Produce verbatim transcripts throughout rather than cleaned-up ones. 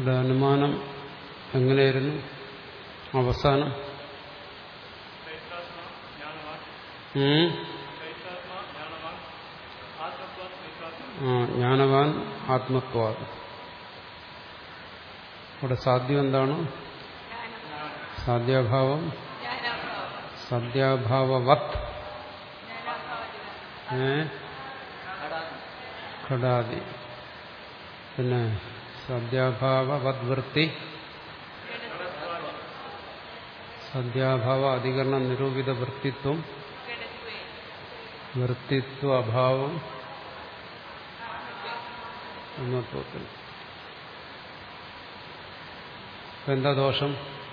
ഇവിടെ അനുമാനം എങ്ങനെയായിരുന്നു അവസാനം? ജ്ഞാനവാൻ ആത്മത്വാദ്. ഇവിടെ സാധ്യം എന്താണ്? സാധ്യാഭാവം. സാധ്യാഭാവവത് ഘടാദി. പിന്നെ സാധ്യാഭാവവദ്വൃത്തി, സാധ്യാഭാവ അധികരണ നിരൂപിത വൃത്തിത്വം, വൃത്തിത്വ അഭാവം ആത്മത്വത്തിൽ. എന്താ ദോഷം?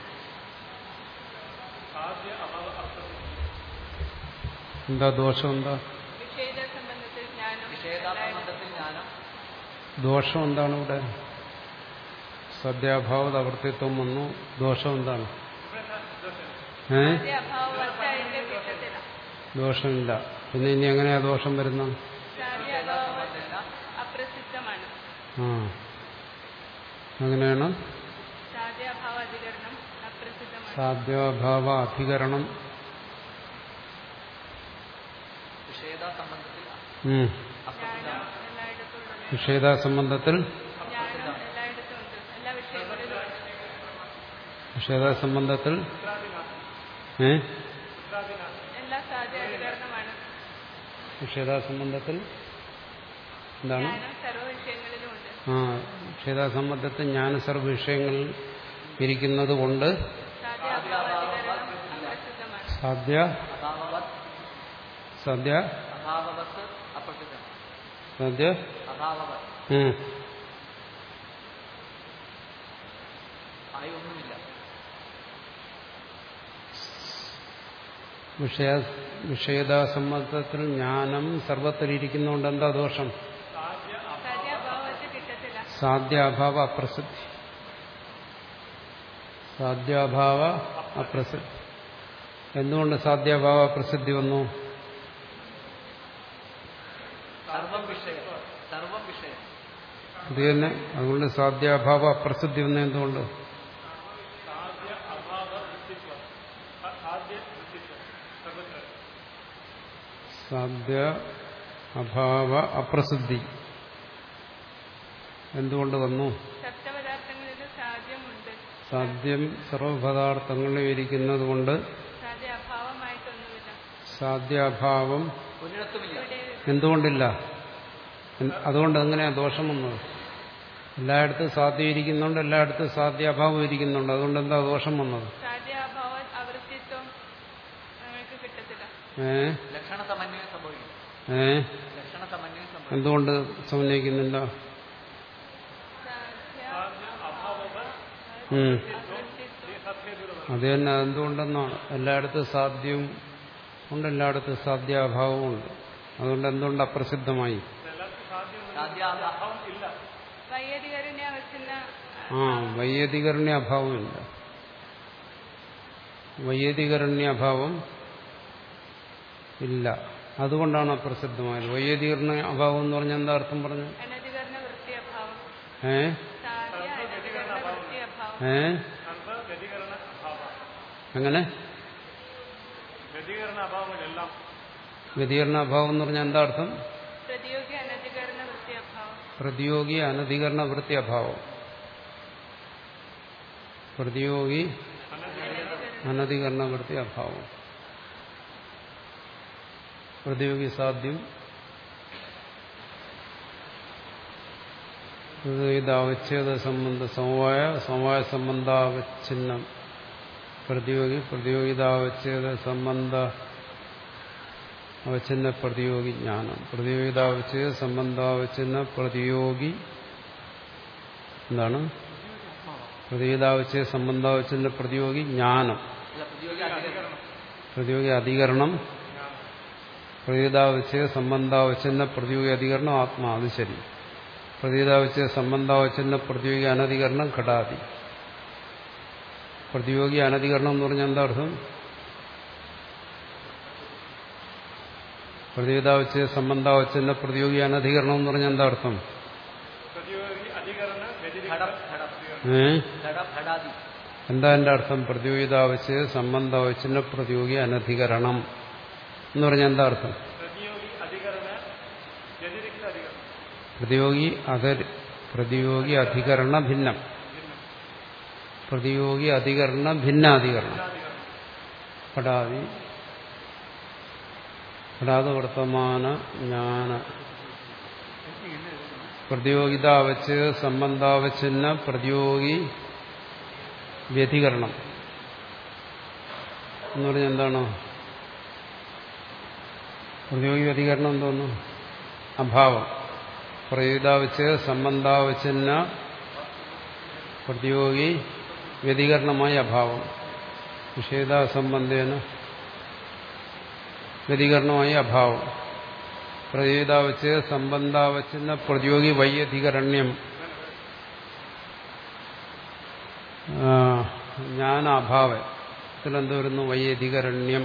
എന്താ ദോഷം? എന്താ ദോഷം? എന്താണ് ഇവിടെ? സദ്യാഭാവ അവർത്തിത്വം വന്നു. ദോഷം എന്താണ്? ഏ ദോഷമില്ല. പിന്നെ ഇനി എങ്ങനെയാ ദോഷം വരുന്നത്? ആ അങ്ങനെയാണ്. സാധ്യാഭാവ അധികരണം വിഷേദ സംബന്ധത്തിൽ വിഷേദ സംബന്ധത്തിൽ ഏ വിഷേദ സംബന്ധത്തിൽ എന്താണ്? ആ വിഷേദ സംബന്ധത്തിൽ ജ്ഞാന സർവ്വ വിഷയങ്ങളിൽ ഇരിക്കുന്നത് കൊണ്ട് സാധ്യ സാധ്യ സാധ്യ വിഷയ വിഷയദാസമ്മതത്തിൽ ജ്ഞാനം സർവത്തിലിരിക്കുന്നതുകൊണ്ട് എന്താ ദോഷം? സാധ്യാഭാവ അപ്രസിദ്ധി. സാധ്യാഭാവ അപ്രസിദ്ധി. എന്തുകൊണ്ട് സാധ്യാഭാവ അപ്രസിദ്ധി വന്നു? അത് തന്നെ. അതുകൊണ്ട് സാധ്യാഭാവ അപ്രസിദ്ധി വന്ന എന്തുകൊണ്ട്? സാധ്യ അഭാവ അപ്രസിദ്ധി എന്തുകൊണ്ട് വന്നു? സാധ്യം സർവപദാർത്ഥങ്ങളിലും ഇരിക്കുന്നത് കൊണ്ട് സാധ്യാഭാവം എന്തുകൊണ്ടില്ല? അതുകൊണ്ട് എങ്ങനെയാ ദോഷം വന്നത്? എല്ലായിടത്തും സാധ്യം ഇരിക്കുന്നുണ്ട്, എല്ലായിടത്തും സാധ്യാഭാവം ഇരിക്കുന്നുണ്ട്. അതുകൊണ്ട് എന്താ ദോഷം വന്നത്? ഏ ഏ എന്തുകൊണ്ട് സമന്വയിക്കുന്നില്ല? അത് തന്നെ. എന്തുകൊണ്ടെന്നാണ്? എല്ലായിടത്തും സാധ്യവും ഉണ്ട്, എല്ലായിടത്തും സാധ്യാഭാവവും ഉണ്ട്. അതുകൊണ്ട് എന്തുകൊണ്ട് അപ്രസിദ്ധമായി? ആ വൈയധികരണ്യ അഭാവമില്ല. വൈയധികരണ്യ അഭാവം ഇല്ല. അതുകൊണ്ടാണ് അപ്രസിദ്ധമായത്. വൈയധികരണ അഭാവം എന്ന് പറഞ്ഞാൽ എന്താ അർത്ഥം പറഞ്ഞു? ഏ ഏ അങ്ങനെ വ്യതികരണ അഭാവം എന്ന് പറഞ്ഞാൽ എന്താ അർത്ഥം? പ്രതിയോഗി അനധികരണ വൃത്തി അഭാവം. പ്രതിയോഗി അനധികരണ വൃത്തി അഭാവം. പ്രതിയോഗി സാധ്യം ഇതാവച്ഛേദ സംബന്ധ സമവായ സമവായ സംബന്ധാവച്ഛിന്നം. പ്രതിയോഗി പ്രതിയോഗിതാവച്ഛേദ സംബന്ധ അവച്ഛിന്ന പ്രതിയോഗി ജ്ഞാനം. പ്രതിയോഗിതാവച്ഛേദ സംബന്ധാവച്ഛിന്ന പ്രതിയോഗി എന്താണ്? പ്രതിയോഗിതാവച്ഛേദ സംബന്ധാവച്ഛിന്ന പ്രതിയോഗി ജ്ഞാനം. പ്രതിയോഗി അധികരണം. പ്രതിയോഗിതാവച്ഛേദ സംബന്ധാവച്ഛിന്ന പ്രതിയോഗി അധികരണം ആത്മാ. അത് ശരി. പ്രതിയോഗിതാവച്ഛേദ സംബന്ധാവച്ഛിന്ന പ്രതിയോഗി അനധികരണം ഘടാതി. പ്രതിയോഗി അനധികരണം എന്ന് പറഞ്ഞാൽ എന്താ അർത്ഥം? പ്രതിയോഗിതാവച്ഛേദ സംബന്ധാവച്ഛിന്ന പ്രതിയോഗി അനധികരണം എന്ന് പറഞ്ഞാൽ എന്താ അർത്ഥം? ഏ എന്താ എന്റെ അർത്ഥം? പ്രതിയോഗിതാവശ്യ സംബന്ധാവശ്യ പ്രതിയോഗി അനധികരണം എന്ന് പറഞ്ഞാൽ എന്താ അർത്ഥം? പ്രതിയോഗി അധ പ്രതിയോഗി അധികരണ ഭിന്നം. പ്രതിയോഗി അധികരണ ഭിന്നാധികരണം. പടാതി പടാത വർത്തമാന ജ്ഞാന പ്രതിയോഗിതാവച്ച് സംബന്ധാവച്ഛിന്ന പ്രതിയോഗി വ്യതികരണം എന്ന് പറഞ്ഞാൽ എന്താണ്? പ്രതിയോഗി വ്യതികരണം എന്തോന്നു? അഭാവം. പ്രതിയോഗിതാവച്ച് സംബന്ധാവച്ഛിന്ന പ്രതിയോഗി വ്യതികരണമായ അഭാവം. വിഷയതാ സംബന്ധേന വ്യതികരണമായ അഭാവം. പ്രതിയോഗിതാവച്ച് സംബന്ധാവച്ഛിന്ന പ്രതിയോഗി വൈയധികരണ്യം. ജ്ഞാനാഭാവത്തിൽ എന്ത് വരുന്നു? വൈയധികരണ്യം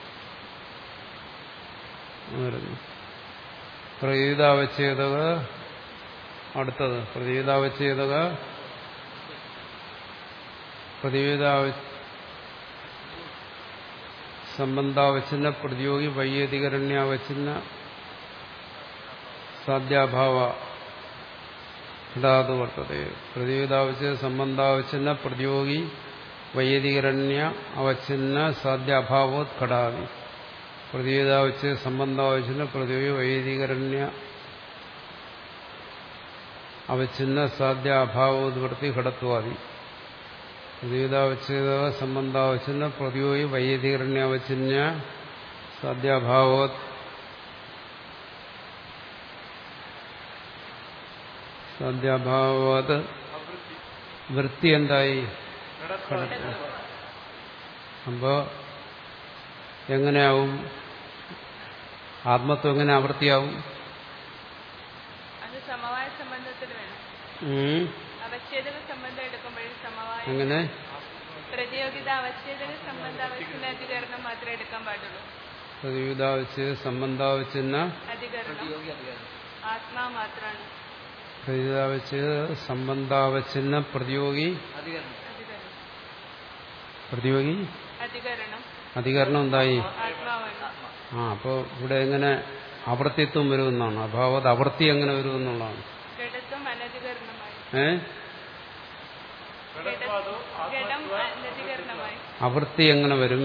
വരുന്നു. പ്രതിയോഗിതാവച്ഛേദക അടുത്തത് പ്രതിയോഗിതാവച്ഛേദക പ്രതിയോഗിതാവ സംബന്ധാവച്ഛിന്ന പ്രതിയോഗി വൈയധികരണ്യാവച്ഛിന്ന സാധ്യാഭാവ ഘടാതു വർത്തതേ. പ്രതിയോഗിതാവച്ഛേദ സംബന്ധാവച്ഛിന്ന പ്രതിയോഗി വൈയധികരണ്യ അവച്ഛിന്ന സാധ്യാഭാവോത് ഘടാതി. പ്രതിയോഗിതാവച്ഛേദ സംബന്ധാവച്ഛിന്ന പ്രതിയോഗി വൈയധികരണ്യ അവച്ഛിന്ന സാധ്യാഭാവോദ്വൃത്തി ഘടത്വാദി. പ്രതിയോഗിതാവച്ഛേദ സംബന്ധാവച്ഛിന്ന പ്രതിയോഗി വൈയധികരണ്യാവച്ഛിന്ന സാധ്യാഭാവോത് സാധ്യാഭാവത് വൃത്തി എന്തായി? അപ്പോ എങ്ങനെയാവും? ആത്മത്വം എങ്ങനെ ആവൃത്തിയാവും? എങ്ങനെ? പ്രതിയോഗിതാവച്ഛേദ സംബന്ധാവച്ഛിന്ന അധികരണം മാത്രമേ എടുക്കാൻ പാടുള്ളൂ. പ്രതിയോഗിതാവച്ഛേദ സംബന്ധാവച്ഛിന്ന അധികരണം ആത്മാ മാത്രമാണ്. പ്രതിയോഗിതാവച്ഛേദ സംബന്ധാവച്ഛിന്ന പ്രതിയോഗി പ്രതിയോഗി അധികരണം എന്തായി? ആ അപ്പോ ഇവിടെ എങ്ങനെ അവർത്തിത്വം വരുമെന്നാണ്. അഭാവത് അവർത്തി എങ്ങനെ വരുമെന്നുള്ളതാണ്. ഏ അവർത്തി എങ്ങനെ വരും?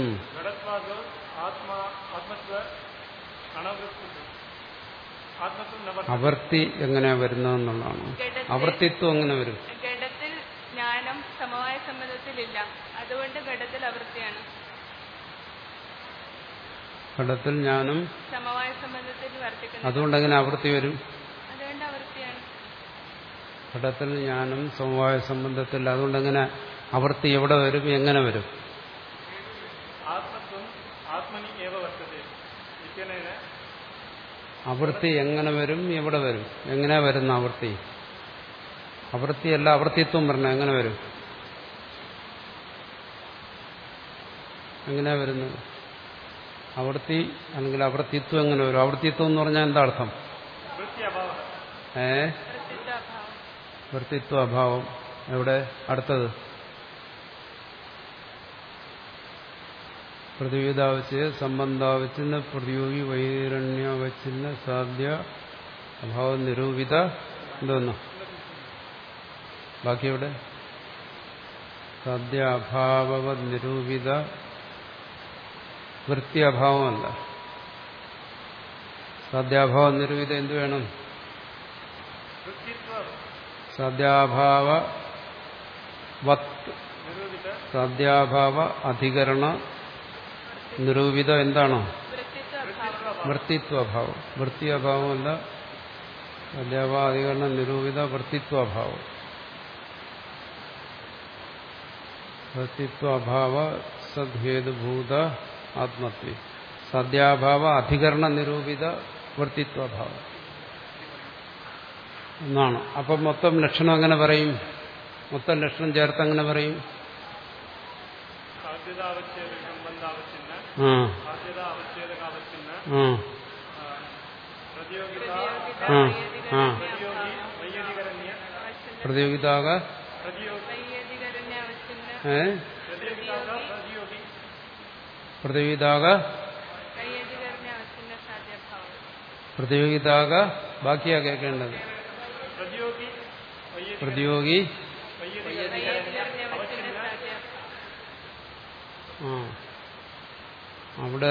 അവർത്തി എങ്ങനെയാ വരുന്നതെന്നുള്ളതാണ്. അവർത്തിത്വം എങ്ങനെ വരും? ഘടത്തിൽ ജ്ഞാനം സമവായ സംബന്ധത്തിലില്ല, അതുകൊണ്ട് ഘടത്തിൽ അവർത്തിയാണ്. ഘടത്തിൽ ജ്ഞാനം സമവായ സംബന്ധത്തിൽ വർത്തിക്കുന്നു, അതുകൊണ്ട് എങ്ങനെ അവർത്തി വരും? അതുകൊണ്ട് അവർത്തിയാണ്. ഘടത്തിൽ ജ്ഞാനം സമവായ സംബന്ധത്തിൽ, അതുകൊണ്ട് എങ്ങനെ അവർത്തി എവിടെ വരും? എങ്ങനെ വരും? അവർത്തി എങ്ങനെ വരും? എവിടെ വരും? എങ്ങനെയാ വരുന്ന അവർത്തി? അവർത്തിയല്ല, അവർത്തിത്വം പറഞ്ഞ എങ്ങനെ വരും? എങ്ങനെയാ വരുന്നത്? അവർത്തി അല്ലെങ്കിൽ അവർത്തിത്വം എങ്ങനെ വരും? അവർത്തിത്വം എന്ന് പറഞ്ഞാൽ എന്താ അർത്ഥം? ഏ വർത്തിത്വ അഭാവം. എവിടെ? അടുത്തത് പ്രതിയോഗിതാവച്ഛേദ സംബന്ധാവച്ഛിന്ന പ്രതിയോഗി വൈരണ്യാവച്ഛിന്ന സാധ്യ അഭാവ നിരൂപിത എന്തോന്നു ബാക്കി എവിടെ? സാധ്യ അഭാവ നിരൂപിത വൃത്തി അഭാവമല്ല. സാധ്യാഭാവ നിരൂപിത എന്ത് വേണം? സാധ്യാഭാവ വത് സാധ്യാഭാവ അധികരണ നിരൂപിത എന്താണോ? വൃത്തിത്വഭാവം. വൃത്തി അഭാവമല്ല, സാധ്യാഭാവ അധികരണ നിരൂപിത വൃത്തിത്വഭാവം. വൃത്തിത്വഭാവ സദ്ഹേതുഭൂത ആത്മത്വ സാധ്യാഭാവ അധികരണ നിരൂപിത വൃത്തിത്വഭാവം എന്നാണ്. അപ്പം മൊത്തം ലക്ഷണം എങ്ങനെ പറയും? മൊത്തം ലക്ഷണം ചേർത്ത് അങ്ങനെ പറയും. ആ ആ ആ പ്രതിയോഗിതാക വൈയധികരണ്യാവച്ഛിന്ന ഏ പ്രതിയോഗി പ്രതിയോഗിതാക വൈയധികരണ്യാവച്ഛിന്ന സാധ്യഭാവം. പ്രതിയോഗിതാക ബാക്കിയാ കേൾക്കേണ്ടത്. പ്രതിയോഗി വൈയധികരണ്യാവച്ഛിന്ന സാധ്യഭാവം. ആ അവിടെ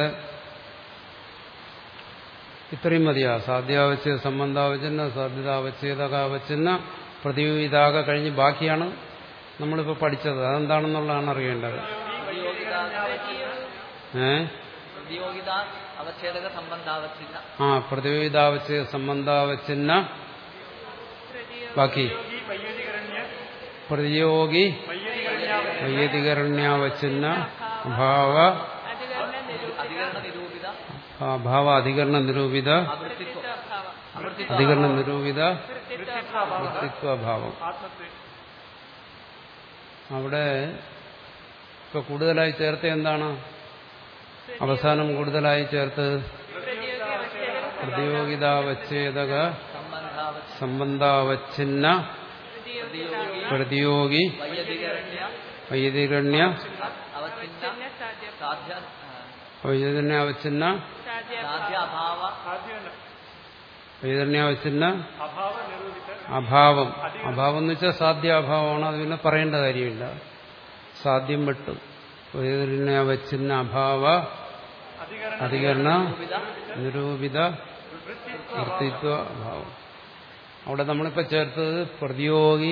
ഇത്രയും മതിയാ. സാധ്യാവച്ഛേദ സംബന്ധാവച്ഛിന്ന സാധ്യതാവച്ഛേദകാവച്ഛിന്ന പ്രതിയോഗിതാക കഴിഞ്ഞ് ബാക്കിയാണ് നമ്മളിപ്പോൾ പഠിച്ചത്. അതെന്താണെന്നുള്ളതാണ് അറിയേണ്ടത്. ഏ ആ പ്രതിയോഗിതാവച്ഛേദ സംബന്ധാവച്ഛിന്ന ബാക്കി പ്രതിയോഗി വൈയധികരണ്യാവച്ഛിന്ന അഭാവ അഭാവ അധികരണ നിരൂപിത അധികരണ നിരൂപിത വൃത്തിത്വഭാവം. അവിടെ ഇപ്പൊ കൂടുതലായി ചേർത്ത എന്താണ്? അവസാനം കൂടുതലായി ചേർത്ത് പ്രതിയോഗിതാവച്ഛേദക സംബന്ധാവച്ഛിന്ന പ്രതിയോഗി വൈയധികരണ്യ വൈയധികരണ്യാവച്ഛിന്ന വൈയധികരണ്യാവച്ഛിന്ന അഭാവം. അഭാവം എന്ന് വെച്ചാൽ സാധ്യാഭാവമാണ്. അത് പിന്നെ പറയേണ്ട കാര്യമില്ല. സാധ്യം വിട്ടു. വൈയധികരണ്യാവച്ഛിന്ന അഭാവ അധികരണ നിരൂപിത വൃത്തിത്വ അഭാവം. അവിടെ നമ്മളിപ്പോ ചേർത്തത് പ്രതിയോഗി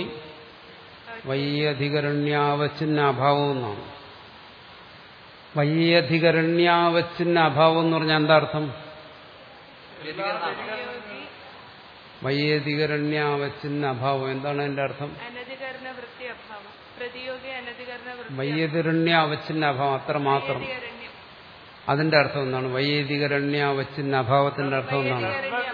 വൈയധികരണ്യാവച്ഛിന്ന അഭാവം എന്നാണ്. വൈയധികരണ്യാവച്ഛിന്ന അഭാവം എന്ന് പറഞ്ഞാൽ എന്താ അർത്ഥം? വൈയധികരണ്യാവച്ഛിന്ന അഭാവം എന്താണ് അതിന്റെ അർത്ഥം? വൈയധികരണ്യാവച്ഛിന്ന അഭാവം അത്ര മാത്രം. അതിന്റെ അർത്ഥം എന്താണ്? വൈയധികരണ്യാവച്ഛിന്ന അഭാവത്തിന്റെ അർത്ഥം എന്താണ്?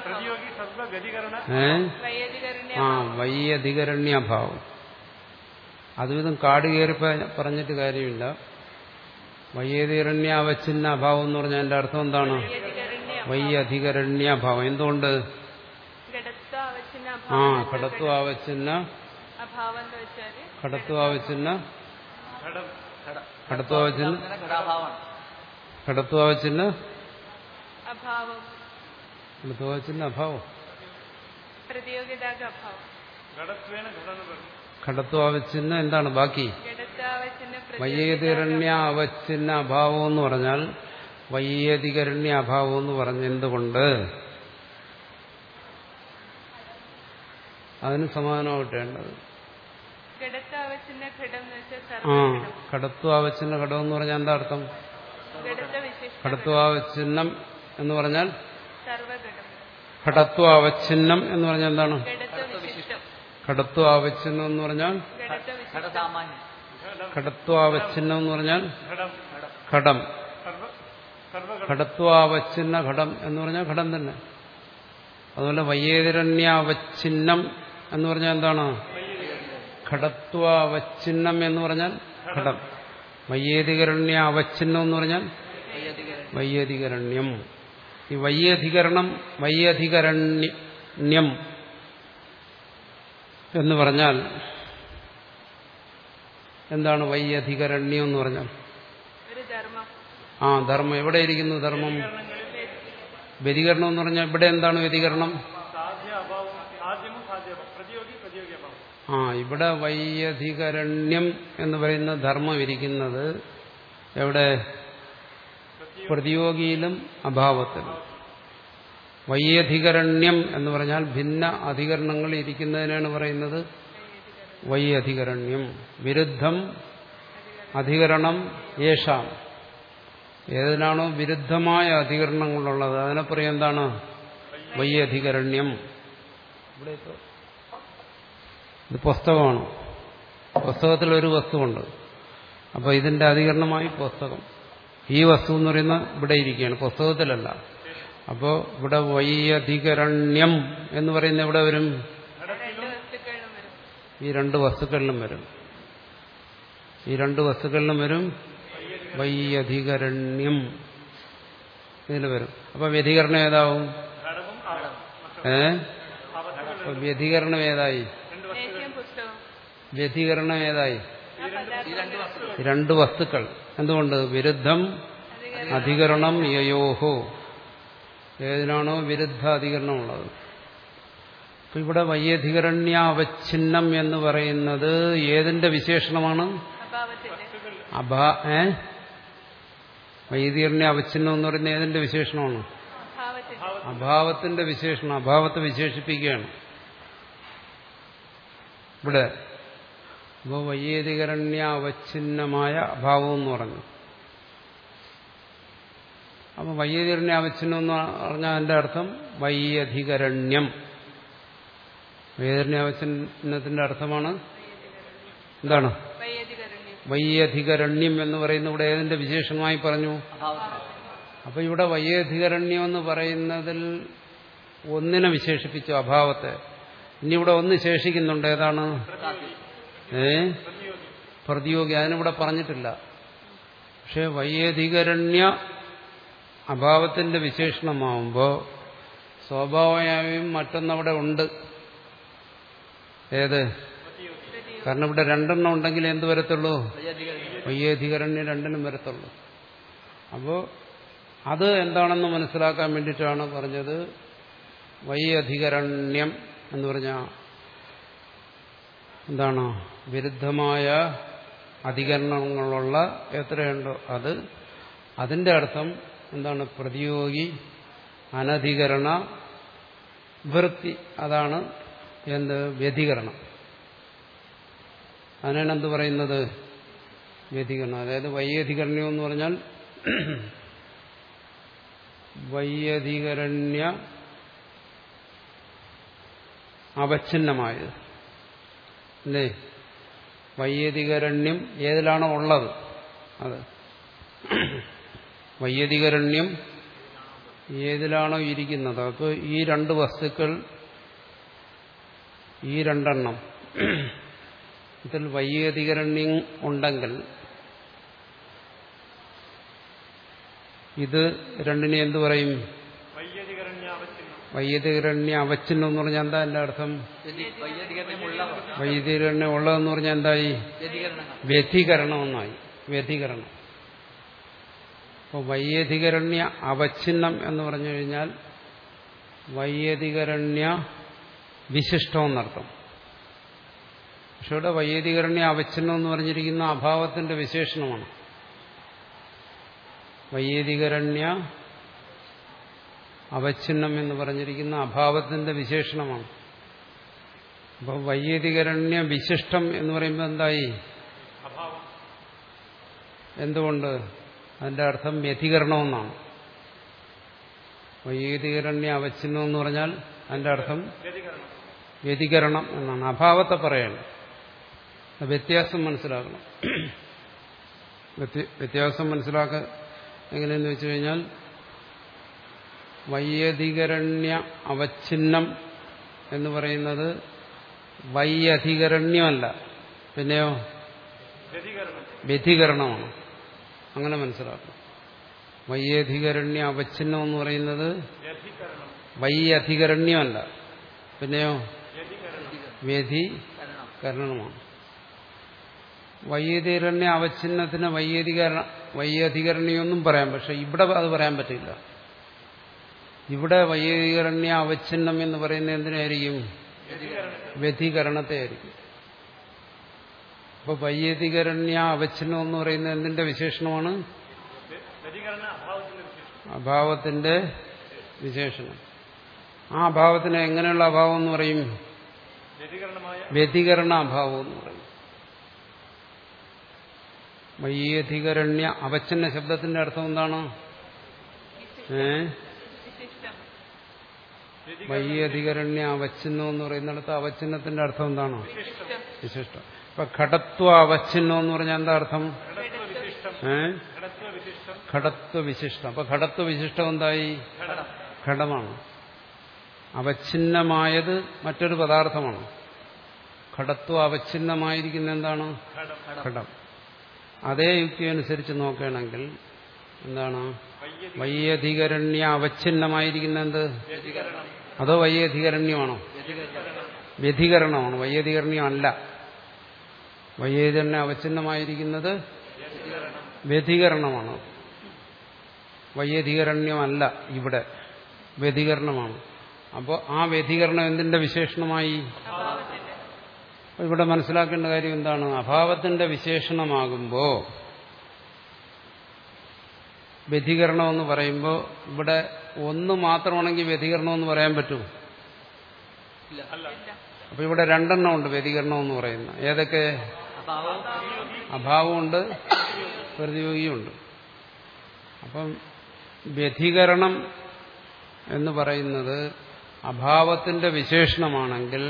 ഏ ആ വൈയധികരണ്യാഭാവം. അതുവിധം കാട് കയറി പറഞ്ഞിട്ട് കാര്യമില്ല. വൈയധികരണ്യാവച്ഛിന്ന അഭാവം എന്ന് പറഞ്ഞാൽ അതിന്റെ അർത്ഥം എന്താണ്? വൈയധികരണ്യാഭാവം. എന്തുകൊണ്ട്? ആ ഘടത്വാവച്ഛിന്ന ഘടത്വാവച്ഛിന്ന ഘടത്വാവച്ഛിന്ന ഘടത്വാവച്ഛിന്ന ഘടത്വാവച്ഛിന്ന അഭാവം ഘടത്വാവച്ഛിന്ന എന്താണ് ബാക്കി? വൈയധികരണ്യാവച്ഛിന്ന അഭാവം എന്ന് പറഞ്ഞാൽ വൈയധികരണ്യ അഭാവം എന്ന് പറഞ്ഞ എന്തുകൊണ്ട്? അതിന് സമാധാനമായിട്ടേണ്ടത്. ആ ഘടത്വാവച്ഛിന്ന ഘടം എന്ന് പറഞ്ഞാൽ എന്താ അർത്ഥം? ഘടത്വാവച്ഛിന്നം എന്ന് പറഞ്ഞാൽ ഘടത്വാവച്ഛിന്നം എന്ന് പറഞ്ഞാൽ എന്താണ്? ഘടത്വാവച്ഛിന്നം എന്ന് പറഞ്ഞാൽ ഘടത്വാവച്ഛിന്നം എന്ന് പറഞ്ഞാൽ ഘടം. ഘടത്വാവച്ഛിന്ന ഘടം എന്ന് പറഞ്ഞാൽ ഘടം തന്നെ. അതുപോലെ വൈയധികരണ്യാവച്ഛിന്നം എന്ന് പറഞ്ഞാൽ എന്താണ്? ഘടത്വാവച്ഛിന്നം എന്ന് പറഞ്ഞാൽ ഘടം. വൈയധികരണ്യാവച്ഛിന്നം എന്ന് പറഞ്ഞാൽ വൈയധികരണ്യം. ഈ വൈയധികരണം വൈയധികരണ്യം എന്ന് പറഞ്ഞാൽ എന്താണ്? വൈയധികരണ്യം എന്ന് പറഞ്ഞാൽ ആ ധർമ്മം. എവിടെ ഇരിക്കുന്നു ധർമ്മം? വ്യതികരണം എന്ന് പറഞ്ഞാൽ ഇവിടെ എന്താണ് വ്യതികരണം? ആ ഇവിടെ വൈയധികരണ്യം എന്ന് പറയുന്ന ധർമ്മം ഇരിക്കുന്നത് എവിടെ? പ്രതിയോഗിയിലും അഭാവത്തിലും. വൈയധികരണ്യം എന്ന് പറഞ്ഞാൽ ഭിന്ന അധികരണങ്ങൾ ഇരിക്കുന്നതിനാണ് പറയുന്നത് വൈയധികരണ്യം. വിരുദ്ധം അധികരണം യേശാം. ഏതിനാണോ വിരുദ്ധമായ അധികരണങ്ങളുള്ളത് അതിനെ പറയും എന്താണ്? വൈയധികരണ്യം. ഇവിടെ ഇത് പുസ്തകമാണ്. പുസ്തകത്തിൽ ഒരു വസ്തുവുണ്ട്. അപ്പോൾ ഇതിന്റെ അധികരണമായി പുസ്തകം. ഈ വസ്തു എന്ന് പറയുന്ന ഇവിടെ ഇരിക്കുകയാണ്, പുസ്തകത്തിലല്ല. അപ്പോൾ ഇവിടെ വൈയധികരണ്യം എന്ന് പറയുന്ന എവിടെ വരും? ഈ രണ്ട് വസ്തുക്കളിലും വരും. ഈ രണ്ട് വസ്തുക്കളിലും വരും വൈയധികരണ്യം ഇതിൽ വരും. അപ്പൊ വ്യതികരണം ഏതാവും? ഏ വ്യതികരണം ഏതായി? വ്യതികരണം ഏതായി? ആ പദാർത്ഥം രണ്ട് വസ്തുക്കൾ. എന്തുകൊണ്ട്? വിരുദ്ധം അധികരണം യയോഹോ. ഏതിനാണോ വിരുദ്ധ അധികരണമുള്ളത്. അപ്പൊ ഇവിടെ വൈയധികരണ്യ അവച്ഛിന്നം എന്ന് പറയുന്നത് ഏതിന്റെ വിശേഷണമാണ്? അഭാവത്തിന്റെ അഭാ ഏ വൈദികരണ്യ അവച്ഛിന്നം എന്ന് പറയുന്നത് ഏതിന്റെ വിശേഷണമാണ്? അഭാവത്തിന്റെ അഭാവത്തിന്റെ വിശേഷണം. അഭാവത്തെ വിശേഷിപ്പിക്കുകയാണ് ഇവിടെ. അപ്പോൾ വൈയധികരണ്യ അവച്ഛിന്നമായ അഭാവം എന്ന് പറഞ്ഞു. അപ്പൊ വൈയധികരണ്യ അവച്ഛിന്നം എന്ന് പറഞ്ഞാൽ അതിന്റെ അർത്ഥം വൈയധികരണ്യം. വൈയധികരണ്യ അവച്ഛിന്നത്തിന്റെ അർത്ഥമാണ് എന്താണ്? വൈയധികരണ്യം വൈയധികരണ്യം എന്ന് പറയുന്ന ഇവിടെ ഏതിന്റെ വിശേഷണമായി പറഞ്ഞു? അപ്പൊ ഇവിടെ വൈയധികരണ്യം എന്ന് പറയുന്നതിൽ ഒന്നിനെ വിശേഷിപ്പിച്ചു, അഭാവത്തെ. ഇനി ഇവിടെ ഒന്ന് ശേഷിക്കുന്നുണ്ട്. ഏതാണ്? ഏ പ്രതിയോഗി. അതിനിവിടെ പറഞ്ഞിട്ടില്ല. പക്ഷെ വൈയധികരണ്യ അഭാവത്തിന്റെ വിശേഷണമാവുമ്പോൾ സ്വാഭാവികമായും മറ്റൊന്നവിടെ ഉണ്ട്. ഏത്? കാരണം ഇവിടെ രണ്ടെണ്ണം ഉണ്ടെങ്കിൽ എന്ത് വരത്തുള്ളൂ? വൈയധികരണ്യം രണ്ടിനും വരത്തുള്ളൂ. അപ്പോൾ അത് എന്താണെന്ന് മനസ്സിലാക്കാൻ വേണ്ടിയിട്ടാണ് പറഞ്ഞത് വൈയധികരണ്യം എന്ന് പറഞ്ഞാൽ എന്താണ്? വിരുദ്ധമായ അധികരണങ്ങളുള്ള എത്രയുണ്ടോ അത്. അതിന്റെ അർത്ഥം എന്താണ്? പ്രതിയോഗി അനധികരണ വൃത്തി. അതാണ് എന്ത്? വ്യതികരണം. അതിനാണ് എന്ത് പറയുന്നത്? വ്യതികരണം. അതായത് വൈയധികരണം എന്ന് പറഞ്ഞാൽ വൈയധികരണ്യ അവച്ഛിന്നമായത് അല്ലേ? വൈയധികരണ്യം ഏതിലാണോ ഉള്ളത് അത്. വൈയധികരണ്യം ഏതിലാണോ ഇരിക്കുന്നത്. അപ്പോൾ ഈ രണ്ട് വസ്തുക്കൾ, ഈ രണ്ടെണ്ണം, ഇതിൽ വൈയധികരണ്യം ഉണ്ടെങ്കിൽ ഇത് രണ്ടിനെ എന്തു പറയും? വൈയധികരണ്യ അവച്ഛിന്നം എന്ന് പറഞ്ഞാൽ എന്താ എന്റെ അർത്ഥം? വൈയധികരണ്യം ഉള്ളതെന്ന് പറഞ്ഞാൽ എന്തായി? വ്യതികരണം എന്നായി. വ്യതികരണം. അപ്പോൾ വൈയധികരണ്യ അവച്ഛിന്നം എന്ന് പറഞ്ഞു കഴിഞ്ഞാൽ വൈയധികരണ്യ വിശിഷ്ടം എന്നർത്ഥം. പക്ഷെ ഇവിടെ വൈയധികരണ്യ അവച്ഛിന്നം എന്ന് പറഞ്ഞിരിക്കുന്ന അഭാവത്തിന്റെ വിശേഷണമാണ്. വൈയധികരണ്യ അവച്ഛിന്നം എന്ന് പറഞ്ഞിരിക്കുന്ന അഭാവത്തിന്റെ വിശേഷണമാണ്. അപ്പോൾ വൈയധികരണ്യ വിശിഷ്ടം എന്ന് പറയുമ്പോൾ എന്തായി? എന്തുകൊണ്ട്? അതിന്റെ അർത്ഥം വ്യതികരണമെന്നാണ്. വൈയധികരണ്യ അവച്ഛിന്നം എന്ന് പറഞ്ഞാൽ അതിന്റെ അർത്ഥം വ്യതികരണം എന്നാണ്. അഭാവത്തെ പറയണം. വ്യത്യാസം മനസ്സിലാക്കണം. വ്യത്യാസം മനസ്സിലാക്കുക എങ്ങനെയെന്ന് വെച്ച് കഴിഞ്ഞാൽ വൈയധികരണ്യ അവച്ഛിന്നം എന്ന് പറയുന്നത് വൈയധികരണ്യമല്ല, പിന്നെയോ വ്യതികരണമാണ്. അങ്ങനെ മനസ്സിലാക്കും. വൈയധികരണ്യ അവച്ഛിന്നം എന്ന് പറയുന്നത് വൈയധികരണ്യമല്ല, പിന്നെയോ വ്യതികരണമാണ്. വൈയധികരണ്യ അവച്ഛിന്നത്തിന് വൈയധികരണ വൈയധികരണ്യൊന്നും പറയാം. പക്ഷെ ഇവിടെ അത് പറയാൻ പറ്റില്ല. ഇവിടെ വൈയധികരണ്യ അവച്ഛിന്നം എന്ന് പറയുന്നത് എന്തിനായിരിക്കും? വ്യതികരണത്തെ ആയിരിക്കും. അപ്പൊ വൈയധികരണ്യ അവച്ഛിന്നം എന്ന് പറയുന്നത് എന്തിന്റെ വിശേഷണമാണ്? അഭാവത്തിന്റെ വിശേഷണം. ആ അഭാവത്തിന് എങ്ങനെയുള്ള അഭാവം എന്ന് പറയും? വ്യതികരണ അഭാവം എന്ന് പറയും. വൈയധികരണ്യ അവച്ഛിന്ന ശബ്ദത്തിന്റെ അർത്ഥം എന്താണ്? ഏ വൈയധികരണ്യ അവച്ഛിന്നം എന്ന് പറയുന്നിടത്ത് അവച്ഛിന്നത്തിന്റെ അർത്ഥം എന്താണ്? വിശിഷ്ടം. ഇപ്പൊ ഘടത്വ അവച്ഛിന്നം എന്ന് പറഞ്ഞാൽ എന്താ അർത്ഥം? ഏ ഘടത്വ വിശിഷ്ടം. അപ്പൊ ഘടത്വ വിശിഷ്ടം എന്തായി? ഘടമാണ്. അവച്ഛിന്നമായത് മറ്റൊരു പദാർത്ഥമാണ്. ഘടത്വ അവച്ഛിന്നമായിരിക്കുന്ന എന്താണ്? ഘടം. അതേ യുക്തി അനുസരിച്ച് നോക്കുകയാണെങ്കിൽ എന്താണ്? വൈയധികരണ്യ അവച്ഛിന്നമായിരിക്കുന്ന എന്ത്? അതോ വൈയധികരണ്യമാണോ? വ്യതികരണമാണ്. വൈയധികരണ്യം അല്ല. വൈയേതികരണ അവച്ഛിന്നമായിരിക്കുന്നത് വ്യതികരണമാണ്. വൈയധികരണ്യമല്ല ഇവിടെ, വ്യതികരണമാണ്. അപ്പോൾ ആ വ്യതികരണം എന്തിന്റെ വിശേഷണമായി? ഇവിടെ മനസ്സിലാക്കേണ്ട കാര്യം എന്താണ്? അഭാവത്തിന്റെ വിശേഷണമാകുമ്പോൾ വ്യതികരണം എന്ന് പറയുമ്പോൾ ഇവിടെ ഒന്ന് മാത്രമാണെങ്കിൽ വ്യതികരണം എന്ന് പറയാൻ പറ്റുമോ? അപ്പൊ ഇവിടെ രണ്ടെണ്ണം ഉണ്ട് വ്യതികരണം എന്ന് പറയുന്ന. ഏതൊക്കെ? അഭാവമുണ്ട്, പ്രതിയോഗിയുണ്ട്. അപ്പം വ്യതികരണം എന്ന് പറയുന്നത് അഭാവത്തിന്റെ വിശേഷണമാണെങ്കിൽ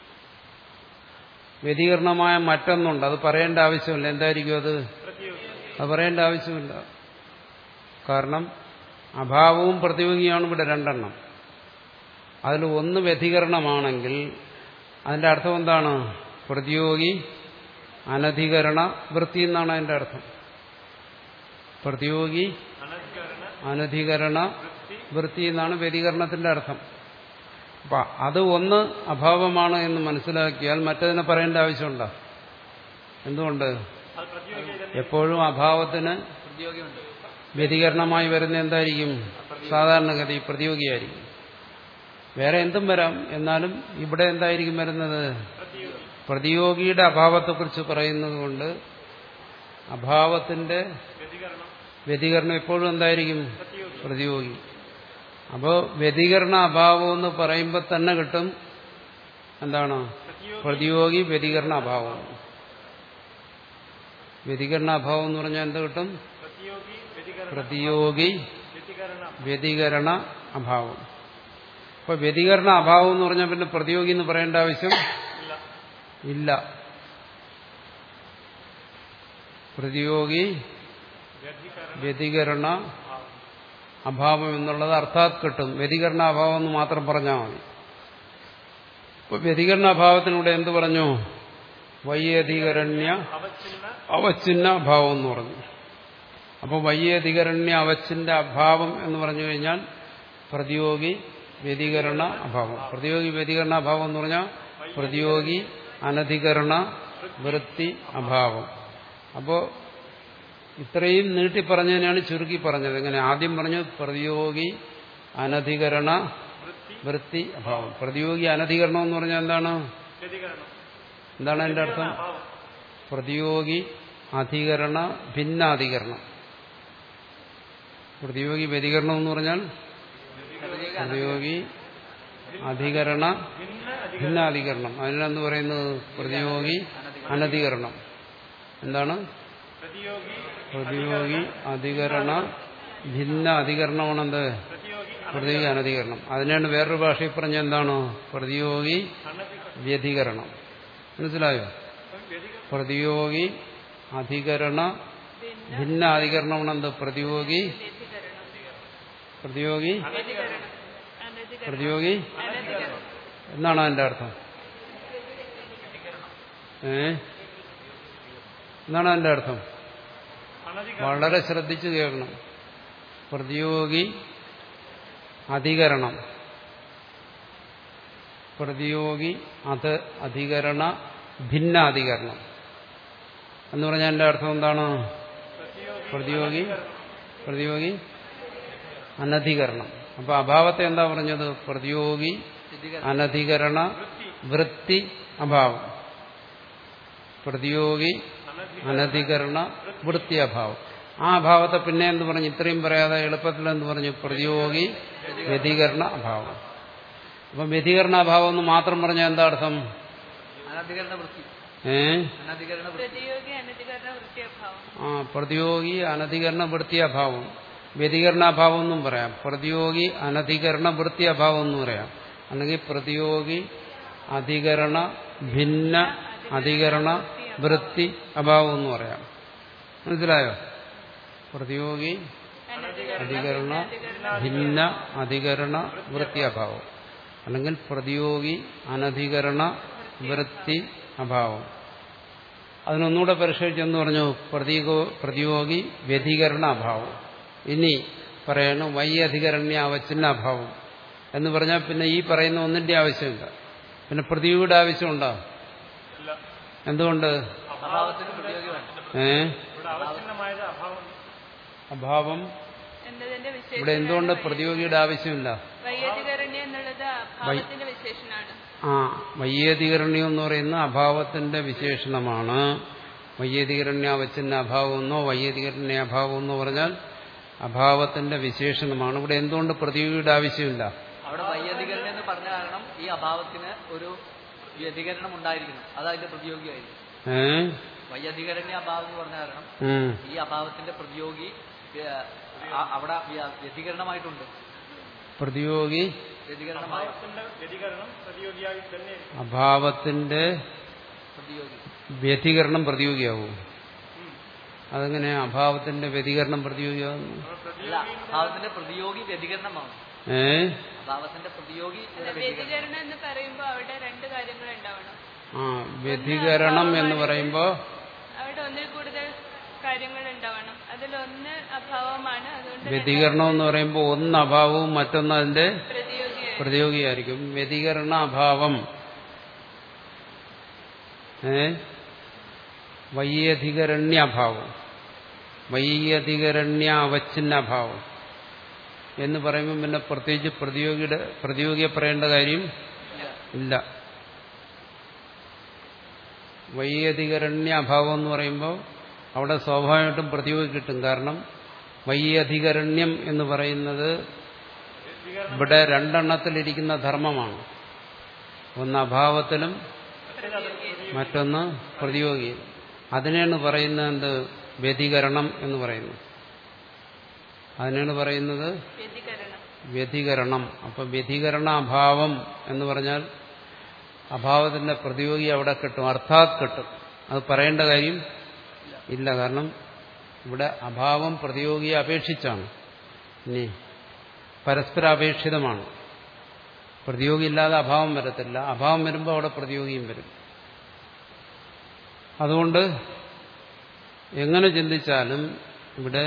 വ്യതികരണമായ മറ്റൊന്നുണ്ട്, അത് പറയേണ്ട ആവശ്യമില്ല. എന്തായിരിക്കും അത്? അത് പറയേണ്ട ആവശ്യമില്ല. കാരണം അഭാവവും പ്രതിയോഗിയാണ് ഇവിടെ രണ്ടെണ്ണം. അതിൽ ഒന്ന് വ്യതികരണമാണെങ്കിൽ അതിന്റെ അർത്ഥം എന്താണ്? പ്രതിയോഗി അനധികരണ വൃത്തി എന്നാണ് അതിന്റെ അർത്ഥം. പ്രതിയോഗി അനധികരണ വൃത്തി എന്നാണ് വ്യതികരണത്തിന്റെ അർത്ഥം. അപ്പൊ അത് ഒന്ന് അഭാവമാണ് എന്ന് മനസ്സിലാക്കിയാൽ മറ്റതിനെ പറയേണ്ട ആവശ്യമുണ്ടോ? എന്തുകൊണ്ട്? എപ്പോഴും അഭാവത്തിന് വ്യതികരണമായി വരുന്ന എന്തായിരിക്കും? സാധാരണഗതി പ്രതിയോഗിയായിരിക്കും. വേറെ എന്തും വരാം, എന്നാലും ഇവിടെ എന്തായിരിക്കും വരുന്നത്? പ്രതിയോഗിയുടെ അഭാവത്തെക്കുറിച്ച് പറയുന്നത് കൊണ്ട് അഭാവത്തിന്റെ വ്യതികരണം എപ്പോഴും എന്തായിരിക്കും? പ്രതിയോഗി. അപ്പോൾ വ്യതികരണ അഭാവം എന്ന് പറയുമ്പോൾ തന്നെ കിട്ടും എന്താണ്? പ്രതിയോഗി വ്യതികരണ അഭാവം. വ്യതികരണ അഭാവം എന്ന് പറഞ്ഞാൽ എന്ത് കിട്ടും? പ്രതിയോഗി വ്യതികരണ അഭാവം. അപ്പൊ വ്യതികരണ അഭാവം എന്ന് പറഞ്ഞാൽ പിന്നെ പ്രതിയോഗി എന്ന് പറയേണ്ട ആവശ്യം ഇല്ല. പ്രതിയോഗി വ്യതികരണ അഭാവം എന്നുള്ളത് അർത്ഥാത് കിട്ടും. വ്യതികരണ അഭാവം എന്ന് മാത്രം പറഞ്ഞാൽ മതി. ഇപ്പൊ വ്യതികരണ അഭാവത്തിലൂടെ എന്ത് പറഞ്ഞു? വൈയധികരണ്യ അവച്ഛിന്ന അഭാവം എന്ന് പറഞ്ഞു. അപ്പോൾ വൈയധികരണ്യ അവച്ഛിന്ന അഭാവം എന്ന് പറഞ്ഞു കഴിഞ്ഞാൽ പ്രതിയോഗി വ്യതികരണ അഭാവം. പ്രതിയോഗി വ്യതികരണ അഭാവം എന്ന് പറഞ്ഞാൽ പ്രതിയോഗി അനധികരണ വൃത്തി അഭാവം. അപ്പോൾ ഇത്രയും നീട്ടി പറഞ്ഞതിനാണ് ചുരുക്കി പറഞ്ഞത്. എങ്ങനെ? ആദ്യം പറഞ്ഞു പ്രതിയോഗി അനധികരണ വൃത്തി അഭാവം. പ്രതിയോഗി അനധികരണം എന്ന് പറഞ്ഞാൽ എന്താണ്? എന്താണ് അതിന്റെ അർത്ഥം? പ്രതിയോഗി അധികരണ ഭിന്നാധികരണം. പ്രതിയോഗി വ്യതികരണം എന്ന് പറഞ്ഞാൽ പ്രതിയോഗി അധികരണ ഭിന്നാധികരണം. അതിനെന്ത് പറയുന്നത്? പ്രതിയോഗി അനധികരണം. എന്താണ്? പ്രതിയോഗി അധികരണ ഭിന്ന അധികരണമാണെന്ത്? പ്രതിയോഗി അനധികരണം. അതിനാണ് വേറൊരു ഭാഷയിൽ പറഞ്ഞ എന്താണ്? പ്രതിയോഗി വ്യതികരണം. മനസ്സിലായോ? പ്രതിയോഗി അധികരണ ഭിന്ന അധികരണമാണെന്ത്? പ്രതിയോഗി പ്രതിയോഗി പ്രതിയോഗി എന്നാണ് അതിന്റെ അർത്ഥം. ഏ എന്നാണ് അതിന്റെ അർത്ഥം? വളരെ ശ്രദ്ധിച്ചു കേൾക്കണം. പ്രതിയോഗി അധികരണം, പ്രതിയോഗി അത് അധികരണ ഭിന്നാധികരണം എന്ന് പറഞ്ഞാൽ എന്റെ അർത്ഥം എന്താണ്? പ്രതിയോഗി പ്രതിയോഗി അനധികരണം. അപ്പൊ അഭാവത്തെ എന്താ പറഞ്ഞത്? പ്രതിയോഗി അനധികരണ വൃത്തി അഭാവം. പ്രതിയോഗി അനധികരണ വൃത്തി അഭാവം. ആ അഭാവത്തെ പിന്നെ എന്ത് പറഞ്ഞു? ഇത്രയും പറയാതെ എളുപ്പത്തിൽ എന്ത് പറഞ്ഞു? പ്രതിയോഗി വ്യതികരണ അഭാവം. അപ്പൊ വ്യതികരണ അഭാവം എന്ന് മാത്രം പറഞ്ഞാൽ എന്താ അർത്ഥം? ഏ ആ പ്രതിയോഗി അനധികരണ വൃത്തി അഭാവം. വ്യതികരണ അഭാവം എന്നും പറയാം, പ്രതിയോഗി അനധികരണ വൃത്തി അഭാവം എന്നും പറയാം, അല്ലെങ്കിൽ പ്രതിയോഗി അധികരണ ഭിന്ന അധികരണ വൃത്തി അഭാവം എന്ന് പറയാം. മനസ്സിലായോ? പ്രതിയോഗി അധികരണ ഭിന്ന അധികരണ വൃത്തി അഭാവം, അല്ലെങ്കിൽ പ്രതിയോഗി അനധികരണ വൃത്തി അഭാവം. അതിനൊന്നുകൂടെ പരിശോധിച്ചെന്ന് പറഞ്ഞു പ്രതികോ പ്രതിയോഗി വ്യതികരണ അഭാവം. ഇനി പറയണു വൈ അധികരണ്യ അവച്ഛിന്ന അഭാവം എന്ന് പറഞ്ഞാൽ പിന്നെ ഈ പറയുന്ന ഒന്നിന്റെ ആവശ്യമില്ല, പിന്നെ പ്രതിയോഗിയുടെ ആവശ്യമുണ്ടോ? എന്തുകൊണ്ട്? അഭാവത്തിന് പ്രതിയോഗി വേണം. ഏ ഇവിടെ അവച്ഛിന്നമായത് അഭാവം. അഭാവം എന്നതിന്റെ വിശേഷണം ഇവിടെ എന്തുകൊണ്ട് പ്രതിയോഗിയുടെ ആവശ്യമില്ല? വൈയധികരണ്യം എന്നുള്ളത് അഭാവത്തിന്റെ വിശേഷണമാണ്. ആ വൈയധികരണ്യം എന്ന് പറയുന്ന അഭാവത്തിന്റെ വിശേഷണമാണ്. വൈയധികരണ്യ അവച്ഛിന്ന അഭാവം എന്നോ വൈയധികരണ്യ അഭാവം എന്നോ പറഞ്ഞാൽ അഭാവത്തിന്റെ വിശേഷണമാണ്. ഇവിടെ എന്തുകൊണ്ട് പ്രതിയോഗിയുടെ ആവശ്യമില്ല? അവിടെ വൈയധികരണം എന്ന് പറഞ്ഞ കാരണം ഈ അഭാവത്തിന് ഒരു വ്യതികരണം ഉണ്ടായിരിക്കണം. അതതിന്റെ പ്രതിയോഗിയായിരിക്കും. ഏ വൈയധികരണ്യ അഭാവം എന്ന് പറഞ്ഞ കാരണം ഉം. ഈ അഭാവത്തിന്റെ പ്രതിയോഗി ഏഹ്, ആ- അവിടെ വ്യ- വ്യതികരണമായിട്ടുണ്ട്. പ്രതിയോഗി വ്യതികരണമായി അഭാവത്തിന്റെ വ്യതികരണം പ്രതിയോഗിയായി തന്നെ അഭാവത്തിന്റെ പ്രതിയോഗി വ്യതികരണം പ്രതിയോഗിയാവും. അതെങ്ങനെ അഭാവത്തിന്റെ വ്യതികരണം പ്രതിയോഗിയാവുന്നു? അല്ല, അഭാവത്തിന്റെ പ്രതിയോഗി വ്യതികരണമാണ്. ഏ അഭാവത്തിന്റെ പ്രതിയോഗി ഇവിടെ വ്യതികരണം. വ്യതികരണം എന്ന് പറയുമ്പോൾ അവിടെ രണ്ട് കാര്യങ്ങൾ ഉണ്ടാവണം. ആ വ്യതികരണം എന്ന് പറയുമ്പോ അവിടെ ഒന്നിൽ കൂടുതൽ കാര്യങ്ങൾ ഉണ്ടാവണം. അതിലൊന്ന് അഭാവമാണ്. അതുകൊണ്ട് വ്യതികരണം എന്ന് പറയുമ്പോൾ ഒന്ന് അഭാവവും മറ്റൊന്ന് അതിന്റെ പ്രതിയോഗിയായി പ്രതിയോഗിയായിരിക്കും. വ്യതികരണ അഭാവം ഏ വൈയധികരണ്യ അഭാവം, വൈയധികരണ്യ അവച്ഛിന്ന അഭാവം എന്ന് പറയുമ്പോൾ പിന്നെ പ്രത്യേകിച്ച് പ്രതിയോഗിയുടെ പ്രതിയോഗിയെ പറയേണ്ട കാര്യം ഇല്ല. വൈയധികരണ്യ അഭാവം എന്ന് പറയുമ്പോൾ അവിടെ സ്വാഭാവികമായിട്ടും പ്രതിയോഗി കിട്ടും. കാരണം വൈയധികരണ്യം എന്ന് പറയുന്നത് ഇവിടെ രണ്ടെണ്ണത്തിലിരിക്കുന്ന ധർമ്മമാണ്. ഒന്ന് അഭാവത്തിലും മറ്റൊന്ന് പ്രതിയോഗിയും. അതിനെയാണ് പറയുന്നത് എന്ത്? വ്യതികരണം എന്ന് പറയുന്നു. അതിനാണ് പറയുന്നത് വ്യതികരണം. വ്യതികരണം. അപ്പൊ വ്യതികരണ അഭാവം എന്ന് പറഞ്ഞാൽ അഭാവത്തിന്റെ പ്രതിയോഗി അവിടെ കിട്ടും, അർത്ഥാത് കിട്ടും. അത് പറയേണ്ട കാര്യം ഇല്ല. കാരണം ഇവിടെ അഭാവം പ്രതിയോഗിയെ അപേക്ഷിച്ചാണ്. ഇനി പരസ്പരാപേക്ഷിതമാണ്. പ്രതിയോഗി ഇല്ലാതെ അഭാവം വരത്തില്ല. അഭാവം വരുമ്പോൾ അവിടെ പ്രതിയോഗിയും വരും. അതുകൊണ്ട് എങ്ങനെ ചിന്തിച്ചാലും ഇവിടെ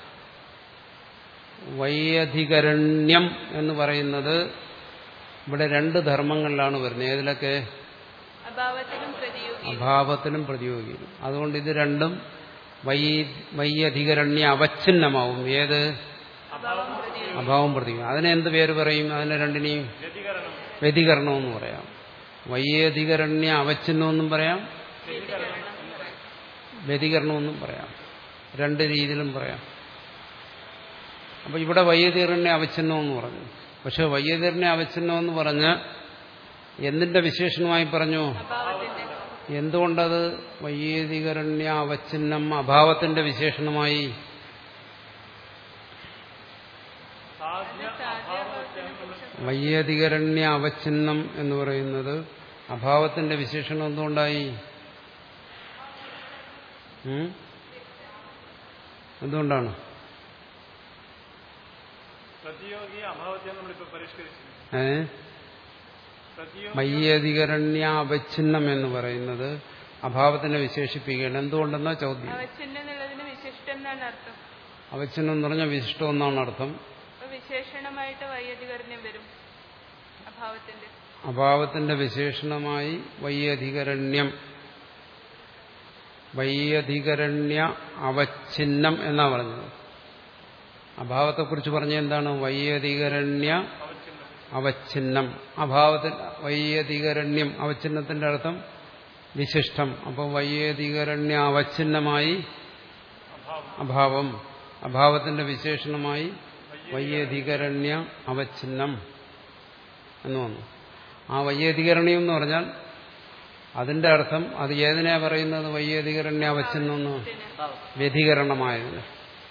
വൈയധികരണ്യം എന്ന് പറയുന്നത് ഇവിടെ രണ്ട് ധർമ്മങ്ങളിലാണ് വരുന്നത്. ഏതിലൊക്കെ? അഭാവത്തിലും പ്രതിയോഗി. അഭാവത്തിനും പ്രതിയോഗിയും. അതുകൊണ്ട് ഇത് രണ്ടും വൈ വൈയധികരണ്യ അവച്ഛിന്നമാവും. ഏത്? അഭാവം പ്രതിയോഗി. അഭാവം പ്രതിയോഗി. അതിനെ എന്ത് പേര് പറയും? അതിനെ രണ്ടിനെയും വ്യതികരണം. വ്യതികരണമെന്ന് പറയാം. വൈയധികരണ്യ അവച്ഛിന്നമെന്നും പറയാം, വ്യതികരണമെന്നും പറയാം. രണ്ട് രീതിയിലും പറയാം. അപ്പൊ ഇവിടെ വൈയധികരണ്യ അവച്ഛിന്നമെന്ന് പറഞ്ഞു. പക്ഷെ വൈയധികരണ്യ അവച്ഛിന്നമെന്ന് പറഞ്ഞ് എന്തിന്റെ വിശേഷണമായി പറഞ്ഞു? അഭാവത്തിന്റെ. എന്തുകൊണ്ടത് വൈയധികരണ്യ അവച്ഛിന്നം അഭാവത്തിന്റെ വിശേഷണമായി? സാധ്യ വൈയധികരണ്യ അവച്ഛിന്നം എന്ന് പറയുന്നത് അഭാവത്തിന്റെ വിശേഷണം എന്തുകൊണ്ടായി? ഉം? എന്തുകൊണ്ടാണ്? പ്രതിയോഗി അഭാവത്തെ നമ്മളിപ്പോ പരിഷ്കരിച്ചു. ഏ പ്രതിയോഗി വൈയധികരണ്യ അവച്ഛിന്നം എന്ന് പറയുന്നത് അഭാവത്തിനെ വിശേഷിപ്പിക്കുകയാണ്. എന്തുകൊണ്ടെന്നാ ചോദ്യം. അവച്ഛിന്നം എന്നുള്ളതിന് വിശിഷ്ടം എന്നാണ് അർത്ഥം. അവച്ഛിന്നം എന്ന് പറഞ്ഞാൽ വിശിഷ്ടം എന്നാണ് അർത്ഥം. അപ്പൊ വിശേഷണമായിട്ട് വൈയധികരണം വരും അഭാവത്തിന്റെ. അഭാവത്തിന്റെ വിശേഷണമായി വൈയധികരണ്യം, വൈയധികരണ്യ അവച്ഛിന്നം എന്നാ പറഞ്ഞത്. അഭാവത്തെക്കുറിച്ച് പറഞ്ഞ എന്താണ്? വൈയധികരണ്യ അവച്ഛിന്നം. അഭാവത്തിൽ വൈയധികരണ്യം അവച്ഛിന്നത്തിന്റെ അർത്ഥം വിശിഷ്ടം. അപ്പോൾ വൈയധികരണ്യ അവച്ഛിന്നമായി അഭാവം, അഭാവത്തിന്റെ വിശേഷണമായി വൈയധികരണ്യ അവച്ഛിന്നം എന്ന് വന്നു. ആ വൈയധികരണ്യം എന്ന് പറഞ്ഞാൽ അതിന്റെ അർത്ഥം അത് ഏതിനാ പറയുന്നത്? വൈയധികരണ്യ അവച്ഛിന്നം എന്ന്. വ്യതികരണമായതിന്.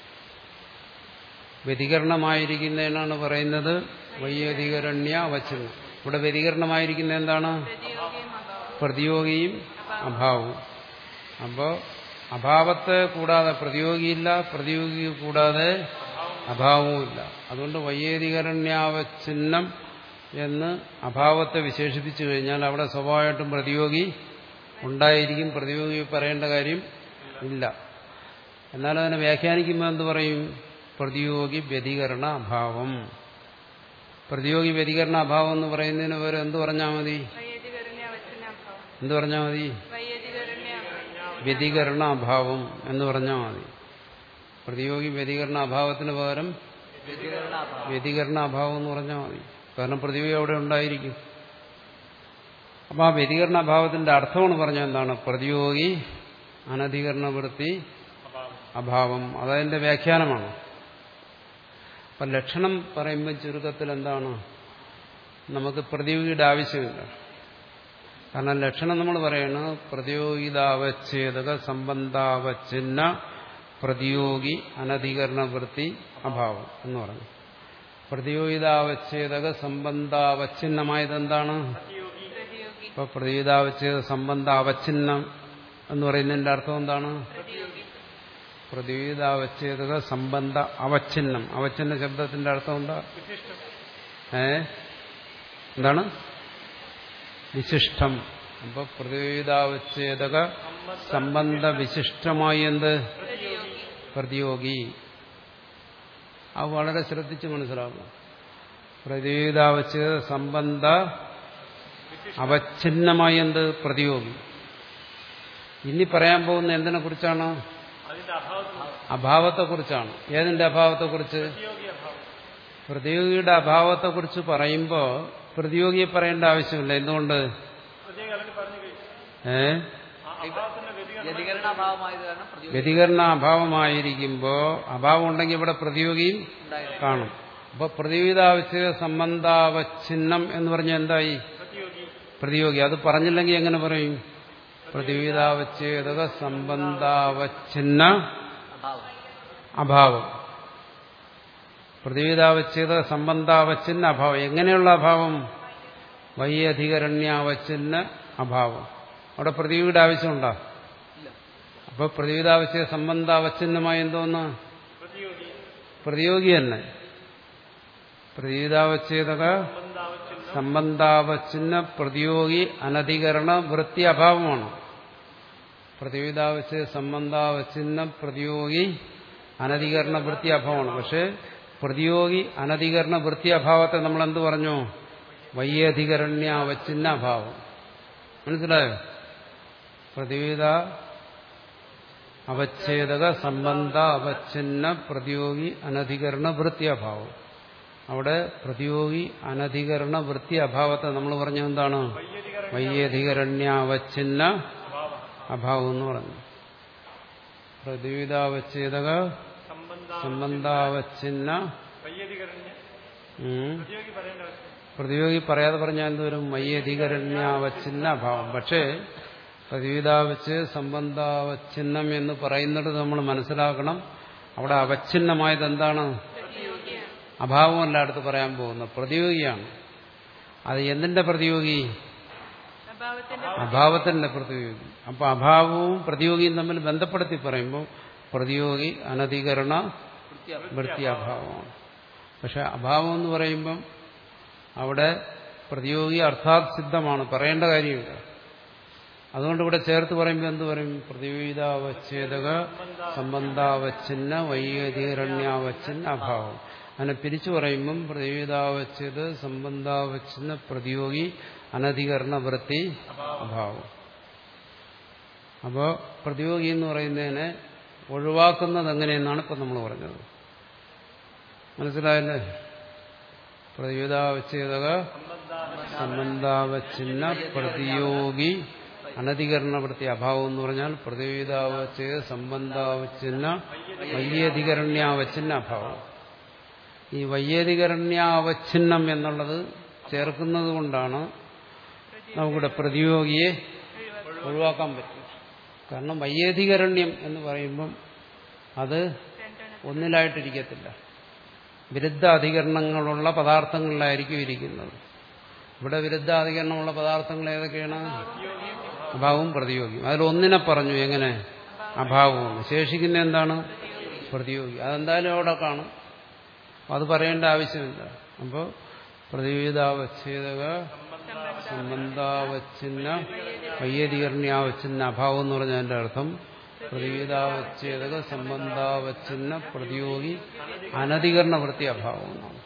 വ്യതികരണമായിരിക്കുന്നതിനാണ് പറയുന്നത് വൈയധികരണ്യ അവച്ഛിന്നം. ഇവിടെ വ്യതികരണമായിരിക്കുന്ന എന്താണ്? പ്രതിയോഗിയും അഭാവം. പ്രതിയോഗിയും അഭാവവും. അപ്പോൾ അഭാവത്തെ കൂടാതെ പ്രതിയോഗിയില്ല, പ്രതിയോഗി കൂടാതെ അഭാവവുമില്ല. അതുകൊണ്ട് വൈയധികരണ്യാവച്ഛിന്നം എന്ന് അഭാവത്തെ വിശേഷിപ്പിച്ചു കഴിഞ്ഞാൽ അവിടെ സ്വാഭാവികമായിട്ടും പ്രതിയോഗി ഉണ്ടായിരിക്കും. പ്രതിയോഗി പറയേണ്ട കാര്യം ഇല്ല. എന്നാൽ അതിനെ വ്യാഖ്യാനിക്കുമ്പോൾ എന്ത് പറയും? പ്രതിയോഗി വ്യതികരണ അഭാവം. പ്രതിയോഗി വ്യതികരണ അഭാവം എന്ന് പറയുന്നതിന് പകരം എന്ത് പറഞ്ഞാൽ മതി? വൈയധികരണ്യ അവച്ഛിന്ന അഭാവം. എന്ത് പറഞ്ഞാൽ മതി? വൈയധികരണ്യ അഭാവം. വ്യതികരണ അഭാവം എന്ന് പറഞ്ഞാൽ മതി. പ്രതിയോഗി വ്യതികരണ അഭാവത്തിന് പകരം വ്യതികരണ അഭാവം. വ്യതികരണ അഭാവം എന്ന് പറഞ്ഞാൽ മതി. കാരണം പ്രതിയോഗി അവിടെ ഉണ്ടായിരിക്കും. അപ്പൊ ആ വ്യതികരണ അഭാവത്തിന്റെ അർത്ഥമാണ് പറഞ്ഞാൽ എന്താണ്? പ്രതിയോഗി അനധികരണ വൃത്തി അഭാവം. അതതിന്റെ വ്യാഖ്യാനമാണ്. അപ്പൊ ലക്ഷണം പറയുമ്പോൾ ചുരുക്കത്തിൽ എന്താണ്? നമുക്ക് പ്രതിയോഗിയുടെ ആവശ്യമില്ല. കാരണം ലക്ഷണം നമ്മൾ പറയണത് പ്രതിയോഗിതാവച്ഛേദക സംബന്ധാവച്ഛിന്ന പ്രതിയോഗി അനധികരണ വൃത്തി അഭാവം എന്ന് പറഞ്ഞു. പ്രതിയോഗിതാവച്ഛേദക സംബന്ധാവച്ഛിന്നമായത് എന്താണ്? ഇപ്പൊ പ്രതിയോഗിതാവച്ഛേദ സംബന്ധ അവച്ഛിന്നം എന്ന് പറയുന്നതിന്റെ അർത്ഥം എന്താണ്? പ്രതിയോഗിതാവച്ഛേദക സംബന്ധ അവച്ഛിന്നം. അവച്ഛിന്ന ശബ്ദത്തിന്റെ അർത്ഥം എന്താ? ഏ എന്താണ്? വിശിഷ്ടം. അപ്പൊ പ്രതിയോഗിതാവച്ഛേദക സംബന്ധ വിശിഷ്ടമായി എന്ത്? പ്രതിയോഗി. അത് വളരെ ശ്രദ്ധിച്ച് മനസ്സിലാക്കും. പ്രതിയോഗിതാവച്ഛേദ സംബന്ധ അവച്ഛിന്നമായി എന്ത്? പ്രതിയോഗി. ഇനി പറയാൻ പോകുന്ന എന്തിനെ കുറിച്ചാണ്? അഭാവത്തെക്കുറിച്ചാണ്. ഏതിന്റെ അഭാവത്തെക്കുറിച്ച്? പ്രതിയോഗിയുടെ അഭാവത്തെക്കുറിച്ച് പറയുമ്പോൾ പ്രതിയോഗിയെ പറയേണ്ട ആവശ്യമില്ല. എന്തുകൊണ്ട്? ഏ വ്യതികരണ അഭാവമായത് കാരണം പ്രതിയോഗി വ്യതികരണ അഭാവമായിരിക്കുമ്പോ അഭാവം ഉണ്ടെങ്കിൽ ഇവിടെ പ്രതിയോഗിയും കാണും. അപ്പൊ പ്രതിയോഗിതാവശ്യ സംബന്ധാവച്ഛിന്നം എന്ന് പറഞ്ഞാൽ എന്തായി? പ്രതിയോഗി. അത് പറഞ്ഞില്ലെങ്കിൽ എങ്ങനെ പറയും? പ്രതിയോഗിതാവച്ഛേദക സംബന്ധാവച്ഛിന്ന അഭാവം. അഭാവം. പ്രതിയോഗിതാവച്ഛേദക സംബന്ധാവച്ഛിന്ന അഭാവം. എങ്ങനെയുള്ള അഭാവം? വൈയധികരണ്യാവച്ഛിന്ന അഭാവം. അവിടെ പ്രതിയോഗിയുടെ ആവശ്യമുണ്ടോ? ഇല്ല. അപ്പൊ പ്രതിയോഗിതാവച്ഛേദ സംബന്ധാവച്ഛിന്നമായി എന്തോന്ന്? പ്രതിയോഗി തന്നെ. പ്രതിയോഗിതാവച്ഛേദക സംബന്ധാവച്ഛിന്ന പ്രതിയോഗി അനധികരണ വൃത്തി അഭാവമാണ്. പ്രതിയോഗിതാവച്ഛേദ സംബന്ധാവച്ഛിന്ന പ്രതിയോഗി അനധികരണ വൃത്തി അഭാവമാണ്. പക്ഷെ പ്രതിയോഗി അനധികരണ വൃത്തി അഭാവത്തെ നമ്മൾ എന്ത് പറഞ്ഞു? വൈയധികരണ്യാവച്ഛിന്ന അഭാവം. മനസ്സിലായോ? പ്രതിയോഗിത അവച്ഛേദക സംബന്ധ അവച്ഛിന്ന പ്രതിയോഗി അനധികരണ വൃത്തി അഭാവം. അവിടെ പ്രതിയോഗി അനധികരണ വൃത്തി അഭാവത്തെ നമ്മൾ പറഞ്ഞ എന്താണ്? വൈയധികരണ്യാവച്ഛിന്ന അഭാവം എന്ന് പറഞ്ഞു. പ്രതിയോഗിതാവച്ഛേദക സംബന്ധാവച്ഛിന്ന പ്രതിയോഗി പറയാതെ പറഞ്ഞാൽ എന്തോരും? വൈയധികരണ്യാവച്ഛിന്ന അഭാവം. പക്ഷേ പ്രതിയോഗിതാവച്ഛേദ സംബന്ധാവച്ഛിന്നം എന്ന് പറയുന്നത് നമ്മൾ മനസ്സിലാക്കണം. അവിടെ അവച്ഛിന്നമായത് എന്താണ്? അഭാവമല്ല അടുത്ത് പറയാൻ പോകുന്നത്, പ്രതിയോഗിയാണ്. അത് എന്തിന്റെ പ്രതിയോഗി? അഭാവത്തിന്റെ പ്രതിയോഗി. അപ്പൊ അഭാവവും പ്രതിയോഗിയും തമ്മിൽ ബന്ധപ്പെടുത്തി പറയുമ്പോൾ പ്രതിയോഗി അനധികരണ വൃത്തി അഭാവമാണ്. പക്ഷെ അഭാവം എന്ന് പറയുമ്പം അവിടെ പ്രതിയോഗി അർത്ഥാത് സിദ്ധമാണ്, പറയേണ്ട കാര്യമില്ല. അതുകൊണ്ട് ഇവിടെ ചേർത്ത് പറയുമ്പോൾ എന്ത് പറയും? പ്രതിയോഗിതാവച്ഛേദക സംബന്ധാവച്ഛിന്ന വൈയധികരണ്യാവച്ഛിന്ന അഭാവം. അങ്ങനെ പിരിച്ചു പറയുമ്പം പ്രതിയോഗിതാവച്ഛേദ സംബന്ധാവച്ഛിന്ന പ്രതിയോഗി അനധികരണ വൃത്തി അഭാവം. അപ്പോൾ പ്രതിയോഗി എന്ന് പറയുന്നതിനെ ഒഴിവാക്കുന്നത് എങ്ങനെയെന്നാണ് ഇപ്പം നമ്മൾ പറഞ്ഞത്. മനസ്സിലായല്ലേ? പ്രതിയോഗിതാവച്ഛേദക സംബന്ധാവച്ഛിന്ന പ്രതിയോഗി അനധികരണ വൃത്തി അഭാവം എന്ന് പറഞ്ഞാൽ പ്രതിയോഗിതാവച്ഛേദ സംബന്ധാവച്ഛിന്ന വൈയധികരണ്യാവച്ഛിന്ന അഭാവം. ഈ വൈയധികരണ്യാവച്ഛിന്നം എന്നുള്ളത് ചേർക്കുന്നത് കൊണ്ടാണ് നമുക്കിവിടെ പ്രതിയോഗിയെ ഒഴിവാക്കാൻ പറ്റും. കാരണം വൈയധികരണ്യം എന്ന് പറയുമ്പം അത് ഒന്നിലായിട്ടിരിക്കത്തില്ല, വിരുദ്ധ അധികരണങ്ങളുള്ള പദാർത്ഥങ്ങളിലായിരിക്കും ഇരിക്കുന്നത്. ഇവിടെ വിരുദ്ധ അധികരണമുള്ള പദാർത്ഥങ്ങൾ ഏതൊക്കെയാണ്? അഭാവവും പ്രതിയോഗിയും. അതിലൊന്നിനെ പറഞ്ഞു എങ്ങനെ? അഭാവവും. ശേഷിക്കുന്ന എന്താണ്? പ്രതിയോഗി. അതെന്തായാലും അവിടെ കാണും, അത് പറയേണ്ട ആവശ്യമില്ല. അപ്പോൾ പ്രതിയോഗിതാവച്ഛേദക സംബന്ധാവച്ഛിന്ന വൈയധികരണ്യാവച്ഛിന്ന അഭാവം എന്ന് പറഞ്ഞാൽ അതിന്റെ അർത്ഥം പ്രതിയോഗിതാവച്ഛേദക സംബന്ധാവച്ഛിന്ന പ്രതിയോഗി അനധികരണ വൃത്തി അഭാവം എന്നാണ്.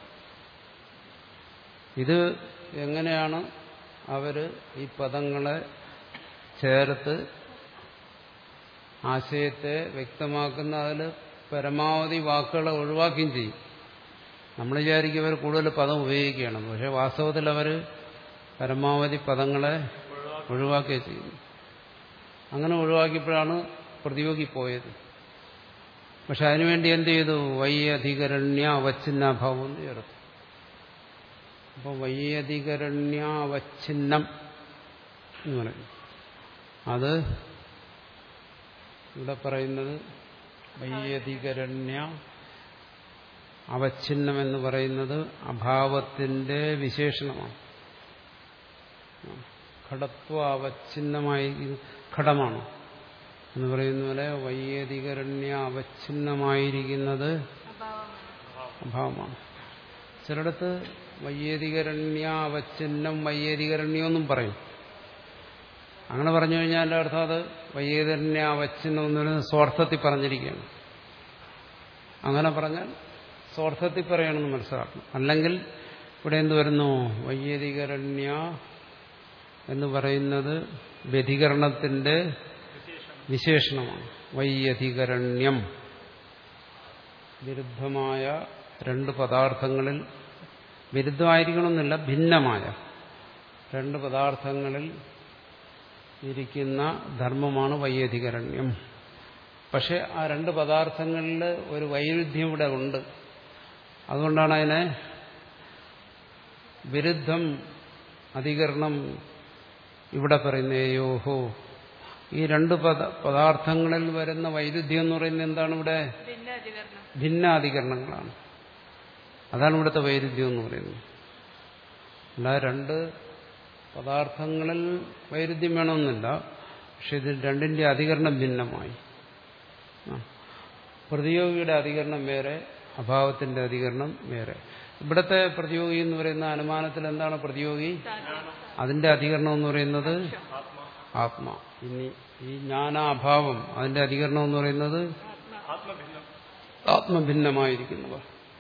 ഇത് എങ്ങനെയാണ് അവര് ഈ പദങ്ങളെ ചേർത്ത് ആശയത്തെ വ്യക്തമാക്കുന്ന അതിൽ പരമാവധി വാക്കുകളെ ഒഴിവാക്കുകയും ചെയ്യും. നമ്മൾ വിചാരിക്കും അവർ കൂടുതൽ പദം ഉപയോഗിക്കുകയാണെന്ന്. പക്ഷെ വാസ്തവത്തിൽ അവർ പരമാവധി പദങ്ങളെ ഒഴിവാക്കുകയും ചെയ്യുന്നു. അങ്ങനെ ഒഴിവാക്കിയപ്പോഴാണ് പ്രതിയോഗി പോയത്. പക്ഷെ അതിനുവേണ്ടി എന്ത് ചെയ്തു? വൈയധികരണ്യ അവച്ഛിന്നാഭാവം എന്ന് ചേർത്തു. അപ്പോൾ വൈയധികരണ്യ അവച്ഛിന്നം എന്ന് പറയും. അത് ഇവിടെ പറയുന്നത് വൈയധികരണ്യ അവച്ഛിന്നം എന്ന് പറയുന്നത് അഭാവത്തിന്റെ വിശേഷണമാണ്. ഘടത്വ അവച്ഛിന്നമായി ഘടമാണ് എന്ന് പറയുന്ന പോലെ വൈയധികരണ്യ അവച്ഛിന്നമായിരിക്കുന്നത് അഭാവമാണ്. ചിലയിടത്ത് വൈയധികരണ്യ അവച്ഛിന്നം വൈയധികരണ്യമെന്നും പറയും. അങ്ങനെ പറഞ്ഞു കഴിഞ്ഞാൽ എൻ്റെ അർത്ഥം അത് വൈയധികരണ്യ അവച്ഛിന്നം എന്ന് പറയുന്നത് സ്വാർത്ഥത്തിൽ പറഞ്ഞിരിക്കുകയാണ്. അങ്ങനെ പറഞ്ഞാൽ സ്വാർത്ഥത്തിൽ പറയണമെന്ന് മനസ്സിലാക്കണം. അല്ലെങ്കിൽ ഇവിടെ എന്ത് വരുന്നു? വൈയധികരണ്യ എന്ന് പറയുന്നത് വ്യതികരണത്തിന്റെ വിശേഷണമാണ്. വൈയധികരണ്യം വിരുദ്ധമായ രണ്ട് പദാർത്ഥങ്ങളിൽ, വിരുദ്ധമായിരിക്കണമെന്നില്ല, ഭിന്നമായ രണ്ട് പദാർത്ഥങ്ങളിൽ ഇരിക്കുന്ന ധർമ്മമാണ് വൈയധികരണ്യം. പക്ഷെ ആ രണ്ട് പദാർത്ഥങ്ങളിൽ ഒരു വൈരുദ്ധ്യം ഇവിടെ ഉണ്ട്. അതുകൊണ്ടാണ് അതിനെ വിരുദ്ധം അധികരണം ഇവിടെ പറയുന്ന യോഹോ. ഈ രണ്ട് പദ പദാർത്ഥങ്ങളിൽ വരുന്ന വൈരുദ്ധ്യം എന്ന് പറയുന്നത് എന്താണ്? ഇവിടെ ഭിന്നാധികരണങ്ങളാണ്. അതാണ് ഇവിടുത്തെ വൈരുദ്ധ്യം എന്ന് പറയുന്നത്. അല്ല, രണ്ട് പദാർത്ഥങ്ങളിൽ വൈരുദ്ധ്യം വേണമെന്നില്ല. പക്ഷെ ഇതിൽ രണ്ടിന്റെ അധികരണം ഭിന്നമായി. പ്രതിയോഗിയുടെ അധികരണം വേറെ, അഭാവത്തിന്റെ അധികരണം വേറെ. ഇവിടുത്തെ പ്രതിയോഗി എന്ന് പറയുന്ന അനുമാനത്തിൽ എന്താണ് പ്രതിയോഗി? അതിന്റെ അധികരണം എന്ന് പറയുന്നത് ആത്മാ. ഇനി ഈ ജ്ഞാനാഭാവം അതിന്റെ അധികരണം എന്ന് പറയുന്നത് ആത്മഭിന്നമായിരിക്കുന്നവ.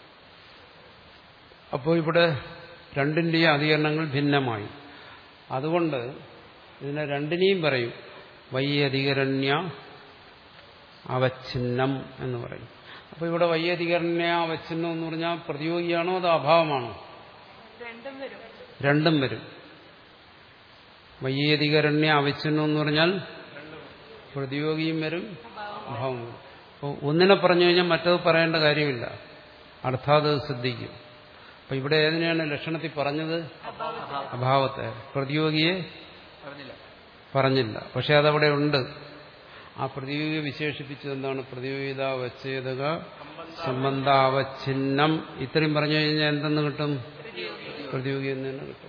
അപ്പോൾ ഇവിടെ രണ്ടിന്റെയും അധികരണങ്ങൾ ഭിന്നമായി. അതുകൊണ്ട് ഇതിനെ രണ്ടിനെയും പറയും വൈയധികരണ്യ അവച്ഛിന്നം എന്ന് പറയും. അപ്പോൾ ഇവിടെ വൈയധികരണ്യ അവച്ഛിന്നം എന്ന് പറഞ്ഞാൽ പ്രതിയോഗിയാണോ അതോ അഭാവമാണോ? രണ്ടും വരും. വൈയധികരണ്യ അവച്ഛിന്നം എന്ന് പറഞ്ഞാൽ പ്രതിയോഗിയും വരും, അഭാവം വരും. അപ്പോൾ ഒന്നിനെ പറഞ്ഞു കഴിഞ്ഞാൽ മറ്റത് പറയേണ്ട കാര്യമില്ല, അർത്ഥാത് സിദ്ധിക്കും. അപ്പൊ ഇവിടെ ഏതിനെയാണ് ലക്ഷണത്തിൽ പറഞ്ഞത്? അഭാവത്തെ. പ്രതിയോഗിയെ പറഞ്ഞില്ല, പക്ഷെ അതവിടെ ഉണ്ട്. ആ പ്രതിയോഗിയെ വിശേഷിപ്പിച്ചത് എന്താണ്? പ്രതിയോഗിതാവച്ഛേദക സംബന്ധാവച്ഛിന്നം. ഇത്രയും പറഞ്ഞു കഴിഞ്ഞാൽ എന്തെന്ന് കിട്ടും? പ്രതിയോഗി എന്ന് തന്നെ കിട്ടും.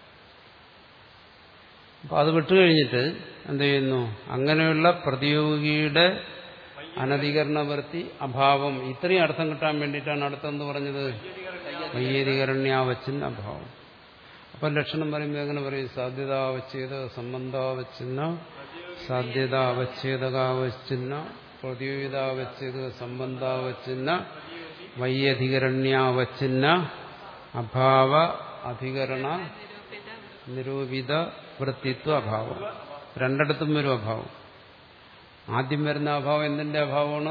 അപ്പൊ അത് വിട്ടുകഴിഞ്ഞിട്ട് എന്ത് ചെയ്യുന്നു? അങ്ങനെയുള്ള പ്രതിയോഗിയുടെ അനധികരണവൃത്തി അഭാവം, ഇത്രയും അർത്ഥം കിട്ടാൻ വേണ്ടിയിട്ടാണ് അടുത്തെന്ന് പറഞ്ഞത് വൈയധികരണ്യാവച്ഛിന്ന അഭാവം. അപ്പം ലക്ഷണം പറയുമ്പോൾ എങ്ങനെ പറയും? സാധ്യതാവച്ഛേദ സംബന്ധാവച്ഛിന്ന, സാധ്യതാവച്ഛേദകാവച്ഛിന്ന, പ്രതിയോഗിതാവച്ഛേദ സംബന്ധാവച്ഛിന്ന, വൈയധികരണ്യാവച്ഛിന്ന അഭാവ അധികരണ നിരൂപിത വൃത്തിത്വ അഭാവം. രണ്ടിടത്തും വരും അഭാവം. ആദ്യം വരുന്ന അഭാവം എന്തിന്റെ അഭാവമാണ്?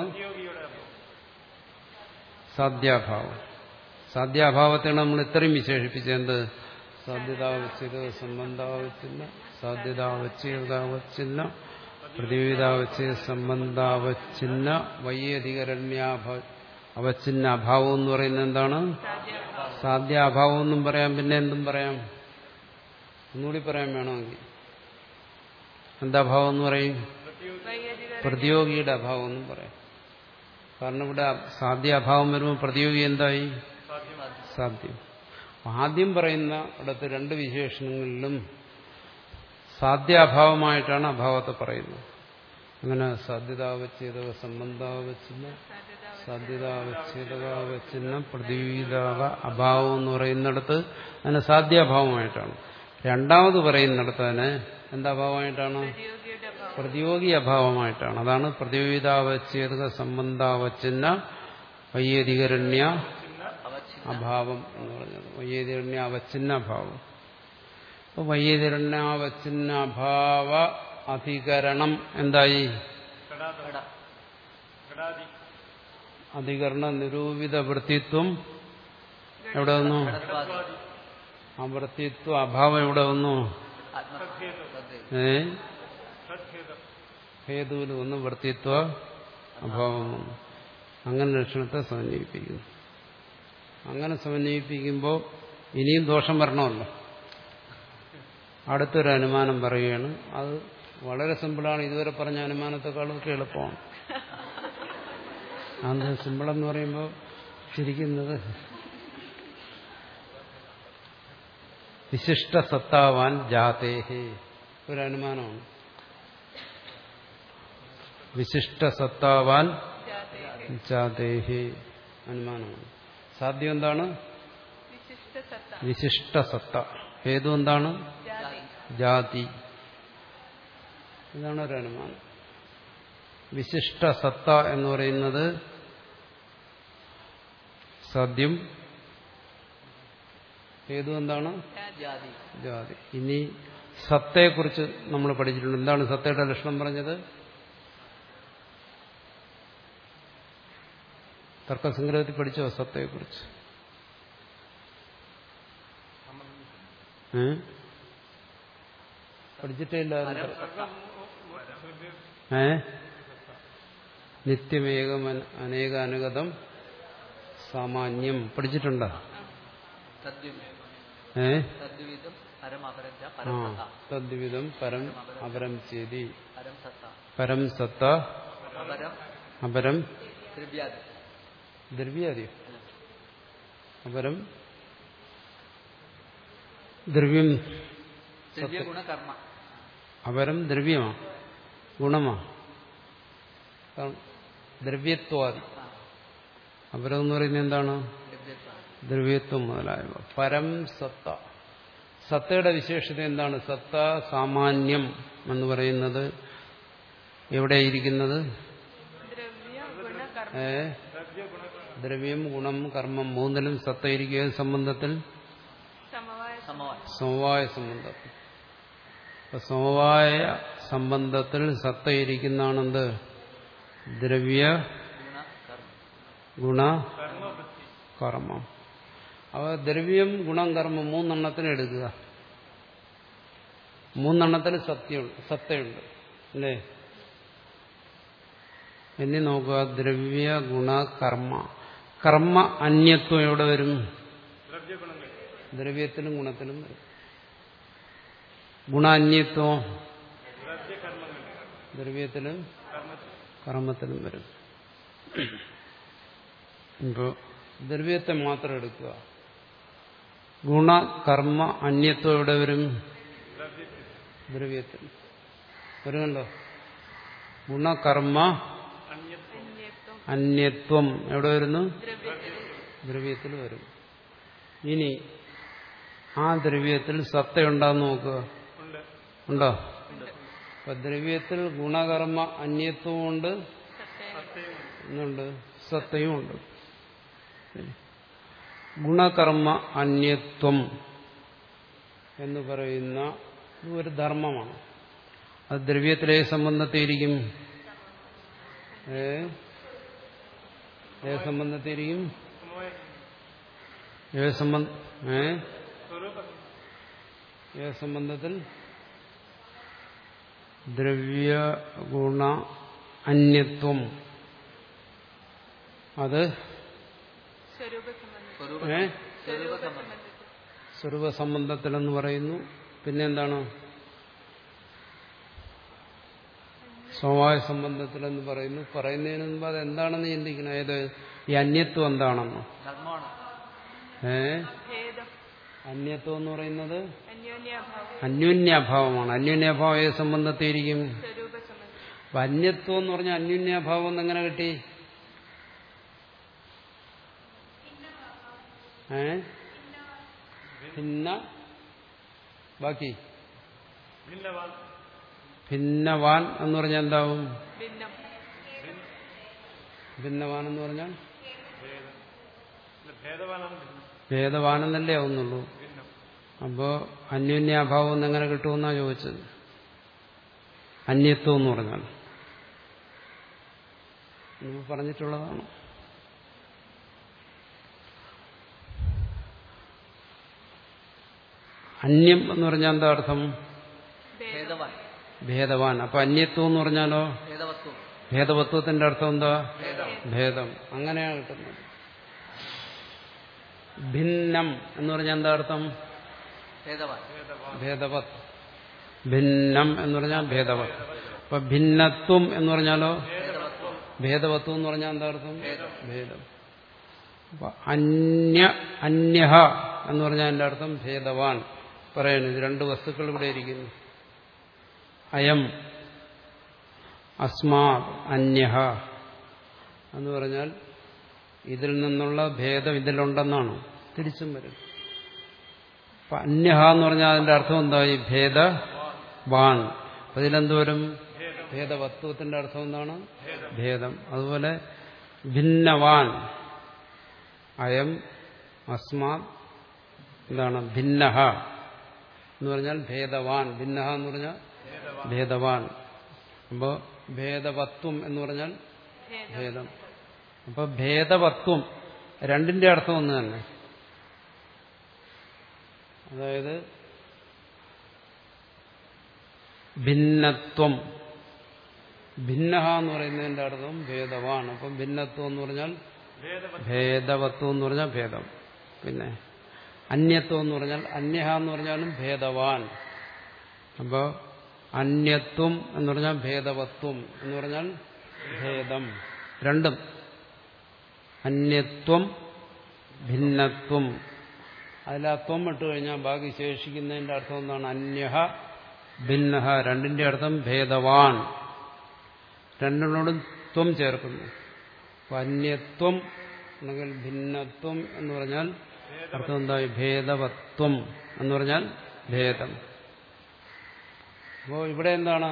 സാധ്യാഭാവം. സാധ്യാഭാവത്തെയാണ് നമ്മൾ ഇത്രയും വിശേഷിപ്പിച്ചത്. എന്ത്? സാധ്യതാവച്ഛേദ സംബന്ധാവച്ഛിന്ന, സാധ്യതാവച്ഛേദാവച്ഛിന്ന, പ്രതിവിധാവച്ഛേദ സംബന്ധാവച്ഛിന്ന, വൈയധികരണ്യാഭ അവച്ഛിന്ന അഭാവം എന്ന് പറയുന്നത് എന്താണ്? സാധ്യാഭാവം എന്നും പറയാം, പിന്നെ എന്തും പറയാം. ഒന്നുകൂടി പറയാൻ വേണമെങ്കിൽ എന്താ ഭാവം എന്ന് പറയും? പ്രതിയോഗിയുടെ അഭാവം എന്നും പറയാം. കാരണം ഇവിടെ സാധ്യാഭാവം വരുമ്പോൾ പ്രതിയോഗി എന്തായി? സാധ്യം. ആദ്യം പറയുന്ന ഇടത്ത് രണ്ട് വിശേഷണങ്ങളിലും സാധ്യാഭാവമായിട്ടാണ് അഭാവത്തെ പറയുന്നത്. അങ്ങനെ സാധ്യതാവച്ഛേദക സംബന്ധാവച്ഛിന്ന, സാധ്യതാവച്ഛേദകാവച്ഛിന്ന, പ്രതിവിധാവ അഭാവം എന്ന് പറയുന്നിടത്ത് അതിന് സാധ്യാഭാവമായിട്ടാണ്. രണ്ടാമത് പറയുന്നിടത്ത് അതിന് എന്താ ഭാവമായിട്ടാണ്? പ്രതിയോഗി അഭാവമായിട്ടാണ്. അതാണ് പ്രതിവിധാവച്ഛേദക സംബന്ധാവച്ഛിന്ന വൈയധികരണ്യ അഭാവം എന്ന് പറഞ്ഞത്. വൈയധികരണ്യ അവച്ഛിന്ന അഭാവം. അപ്പോൾ വൈയധികരണ്യാവച്ഛിന്ന അഭാവ അധികരണം എന്തായി? ഘട ഘടാദി അധികരണ നിരൂപിത വൃത്തിത്വം എവിടെ വന്നു? ഘടത്വാദി ആ വൃത്തിത്വ അഭാവം എവിടെ വന്നു? ആത്മ ഏ സദ്ഭേദം ഹേതുവിൽ വന്ന് വൃത്തിത്വ അഭാവം വന്നു. അങ്ങനെ ലക്ഷണത്തെ സമന്വയിപ്പിക്കുന്നു. അങ്ങനെ സമന്വയിപ്പിക്കുമ്പോൾ ഇനിയും ദോഷം വരണമല്ലോ. അടുത്തൊരു അനുമാനം പറയുകയാണ്. അത് വളരെ സിമ്പിളാണ്. ഇതുവരെ പറഞ്ഞ അനുമാനത്തെക്കാളൊക്കെ എളുപ്പമാണ്. അത് സിമ്പിളെന്ന് പറയുമ്പോൾ ചിരിക്കുന്നത് വിശിഷ്ട സത്താവാൻ ജാതേഹേ ഒരു അനുമാനമാണ്. വിശിഷ്ട സത്താവാൻ ജാതേഹേ അനുമാനമാണ്. സാധ്യം എന്താണ്? വിശിഷ്ട സത്ത വിശിഷ്ട സത്ത. ഹേതു എന്താണ്? ജാതി. ഇതാണ് ഒരു അനുമാനം. വിശിഷ്ട സത്ത എന്ന് പറയുന്നത് സാധ്യം. ഹേതു എന്താണ്? ജാതി ജാതി. ഇനി സത്തയെക്കുറിച്ച് നമ്മൾ പഠിച്ചിട്ടുണ്ട്. എന്താണ് സത്തയുടെ ലക്ഷണം പറഞ്ഞത്? തർക്കസംഗ്രഹത്തിൽ പഠിച്ചോ സത്തയെക്കുറിച്ച്? ഏ പഠിച്ചിട്ടേ ഇല്ല. ഏ നിത്യമേകം അനേക അനുഗതം സാമാന്യം പഠിച്ചിട്ടുണ്ടോ? ഏ തദ്വിധം പരം അപരം ച ആ പരം സത്ത തദ്വിധം പരം അപരം ചേതി പരം സത്ത പരം സത്ത അപരം അപരം ദ്രവ്യാദി ദ്രവ്യാദിയോ? അപരം ദ്രവ്യം ദ്രവ്യ ഗുണ കർമ്മ അപരം ദ്രവ്യമാ ഗുണമാ ദ്രവ്യത്വാദി. അപരം എന്ന് പറയുന്നത് എന്താണ്? ദ്രവ്യത്വ ദ്രവ്യത്വം മുതലായവ. പരം സത്ത. സത്തയുടെ വിശേഷത എന്താണ്? സത്ത സാമാന്യം എന്ന് പറയുന്നത് എവിടെയിരിക്കുന്നത്? ദ്രവ്യ ഗുണ കർമ്മ ഏ ദ്രവ്യം ഗുണം കർമ്മം മൂന്നിലും സത്തയിരിക്കുക. ഏത് സംബന്ധത്തിൽ? സമവായ സമവായ സമവായ സംബന്ധത്തിൽ. അപ്പൊ സമവായ സംബന്ധത്തിൽ സത്തയിരിക്കുന്നതാണെന്ത്? ദ്രവ്യ ഗുണ കർമ്മ ഗുണ കർമ്മം. അവ ദ്രവ്യം ഗുണം കർമ്മം മൂന്നെണ്ണത്തിന് എടുക്കുക. മൂന്നെണ്ണത്തിൽ സത്യമുണ്ട് സത്തയുണ്ട് അല്ലേ? ഇനി നോക്കുക. ദ്രവ്യ ഗുണ കർമ്മ. കർമ്മ അന്യത്വം എവിടെ വരും? ദ്രവ്യഗുണങ്ങൾ ദ്രവ്യത്തിലും ഗുണത്തിലും വരും. ഗുണാന്യത്വം ദ്രവ്യകർമ്മങ്ങൾ ദ്രവ്യത്തിലും കർമ്മത്തിൽ കർമ്മത്തിലും വരും. ഇപ്പോ ദ്രവ്യത്തെ മാത്രം എടുക്കുക. ഗുണ കർമ്മ അന്യത്വം എവിടെ വരും? ദ്രവ്യത്തിൽ ദ്രവ്യത്തിൽ വരുമല്ലോ. ഗുണകർമ്മ അന്യത്വം അന്യത്വം അന്യത്വം എവിടെ വരുന്നു? ദ്രവ്യത്തിൽ ദ്രവ്യത്തിൽ വരും. ഇനി ആ ദ്രവ്യത്തിൽ സത്തയുണ്ടാന്ന് നോക്കുക. ഉണ്ട് ഉണ്ടോ? അപ്പൊ ദ്രവ്യത്തിൽ ഗുണകർമ്മ അന്യത്വവും ഉണ്ട്, സത്തയും എന്നുണ്ട് സത്തയും ഉണ്ട്. ഗുണകർമ്മ അന്യത്വം എന്ന് പറയുന്ന ഒരു ധർമ്മമാണ്. അത് ദ്രവ്യത്തിലെ സംബന്ധത്തിരിക്കും. ഏ ഏത് സംബന്ധത്തിരിക്കും? സമവായ ഏത് സംബന്ധ ഏ സ്വരൂപ ഏത് സംബന്ധത്തിൽ? ദ്രവ്യ ഗുണ അന്യത്വം. അത് സ്വരൂപ സംബന്ധം സ്വരൂപ ഏ സ്വരൂപ സംബന്ധം സ്വരൂപ സംബന്ധത്തിലെന്ന് പറയുന്നു. പിന്നെന്താണ്? സമവായ സംബന്ധത്തിലെന്ന് പറയുന്നു. പറയുന്നതിന് മുമ്പ് അത് എന്താണെന്ന് ചിന്തിക്കണം. ഏത് ഈ അന്യത്വം എന്താണെന്ന്? ധർമ്മമാണ്. ഏ ഭേദം അന്യത്വം എന്ന് പറയുന്നത് അന്യോന്യാഭാവം അന്യോന്യാഭാവമാണ്. അന്യോന്യാഭാവം ഏത് സംബന്ധത്തിരിക്കും? സ്വരൂപ സംബന്ധം അപ്പൊ അന്യത്വം എന്ന് പറഞ്ഞാൽ അന്യോന്യാഭാവം എന്ന് എങ്ങനെ കിട്ടി? ഏ ഭിന്ന ബാക്കി ഭിന്നവാൻ ഭിന്നവാൻ എന്ന് പറഞ്ഞാൽ എന്താവും? ഭിന്നം ഭിന്നവാൻ എന്ന് പറഞ്ഞാൽ ഭേദം ഇല്ല, ഭേദവാനാണ് ഭിന്നം ഭേദവാനെന്നല്ലേ ആവുന്നുള്ളൂ. ഭിന്നം അപ്പോ അന്യോന്യാഭാവം എന്ന് എങ്ങനെ കിട്ടുമെന്നാ ചോദിച്ചത്. അന്യത്വം എന്ന് പറഞ്ഞാൽ എന്ന് പറഞ്ഞിട്ടുള്ളതാണ്. അന്യം എന്ന് പറഞ്ഞാൽ എന്താ അർത്ഥം? ഭേദവാൻ ഭേദവാൻ. അപ്പൊ അന്യത്വം എന്ന് പറഞ്ഞാലോ ഭേദവത്വം ഭേദവത്വത്തിന്റെ അർത്ഥം എന്താ? ഭേദം. അങ്ങനെയാണ് കിട്ടുന്നത്. ഭിന്നം എന്ന് പറഞ്ഞാൽ എന്താ അർത്ഥം? ഭേദവാൻ ഭേദവത്. ഭിന്നം എന്ന് പറഞ്ഞാൽ ഭേദവത്. അപ്പൊ ഭിന്നത്വം എന്ന് പറഞ്ഞാലോ ഭേദവത്വം ഭേദവത്വം എന്ന് പറഞ്ഞാൽ എന്താ അർത്ഥം? ഭേദം. അപ്പൊ അന്യ അന്യഹ എന്ന് പറഞ്ഞാൽ എന്റെ അർത്ഥം ഭേദവാൻ. പറയുന്നു ഇത് രണ്ട് വസ്തുക്കൾ ഇവിടെ ഇരിക്കുന്നു. അയം അസ്മാത് അന്യഹ എന്ന് പറഞ്ഞാൽ ഇതിൽ നിന്നുള്ള ഭേദം ഇതിലുണ്ടെന്നാണ്. തിരിച്ചും വരും. അപ്പൊ അന്യഹ എന്ന് പറഞ്ഞാൽ അതിന്റെ അർത്ഥം എന്തായി? ഭേദവാൻ. അപ്പൊ ഇതിലെന്തോരും ഭേദവത്വത്തിന്റെ അർത്ഥം എന്താണ്? ഭേദം. അതുപോലെ ഭിന്നവാൻ. അയം അസ്മാത് എന്താണ്? ഭിന്നഹ എന്ന് പറഞ്ഞാൽ ഭേദവാൻ. ഭിന്നഹ എന്ന് പറഞ്ഞാൽ ഭേദവാൻ. അപ്പോ ഭേദവത്വം എന്ന് പറഞ്ഞാൽ ഭേദം. അപ്പൊ ഭേദവത്വം രണ്ടിന്റെ അർത്ഥം ഒന്ന് തന്നെ. അതായത് ഭിന്നത്വം. ഭിന്നഹ എന്ന് പറയുന്നതിന്റെ അർത്ഥം ഭേദവാൻ. അപ്പം ഭിന്നത്വം എന്ന് പറഞ്ഞാൽ ഭേദവത്വം എന്ന് പറഞ്ഞാൽ ഭേദം. പിന്നെ അന്യത്വം എന്ന് പറഞ്ഞാൽ അന്യഹ എന്ന് പറഞ്ഞാലും ഭേദവാൻ. അപ്പോ അന്യത്വം എന്ന് പറഞ്ഞാൽ ഭേദവത്വം എന്ന് പറഞ്ഞാൽ ഭേദം. രണ്ടും അന്യത്വം ഭിന്നത്വം. അതിൽ ആ ത്വം ഇട്ട് കഴിഞ്ഞാൽ ബാക്കി ശേഷിക്കുന്നതിന്റെ അർത്ഥം എന്താണ്? അന്യഹ ഭിന്നഹ. രണ്ടിന്റെ അർത്ഥം ഭേദവാൻ. രണ്ടിനോടും ത്വം ചേർക്കുന്നു. അപ്പൊ അന്യത്വം അല്ലെങ്കിൽ ഭിന്നത്വം എന്ന് പറഞ്ഞാൽ അർത്ഥം എന്തായി? ഭേദവത്വം എന്ന് പറഞ്ഞാൽ ഭേദം. അപ്പോ ഇവിടെ എന്താണ്?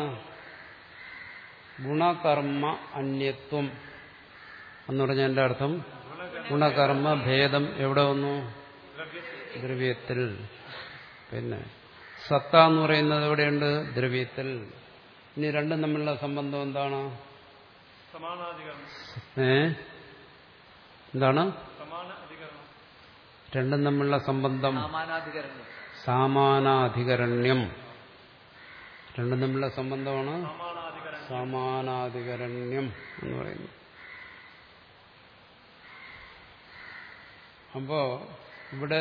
ഗുണകർമ്മ അന്യത്വം എന്ന് പറഞ്ഞാൽ എന്റെ അർത്ഥം ഗുണകർമ്മ ഭേദം എവിടെ വന്നു? ദ്രവ്യത്തിൽ. പിന്നെ സത്ത എന്ന് പറയുന്നത് എവിടെയുണ്ട്? ദ്രവ്യത്തിൽ. ഇനി രണ്ടും തമ്മിലുള്ള സംബന്ധം എന്താണ്? ഏ എന്താണ്? രണ്ടും തമ്മിലുള്ള സംബന്ധം സമാനാധികരണം സാമാനാധികരണ്യം. രണ്ടും തമ്മിലുള്ള സംബന്ധമാണ് സമാനാധികരണ്യം എന്ന് പറയുന്നത്. അപ്പോ ഇവിടെ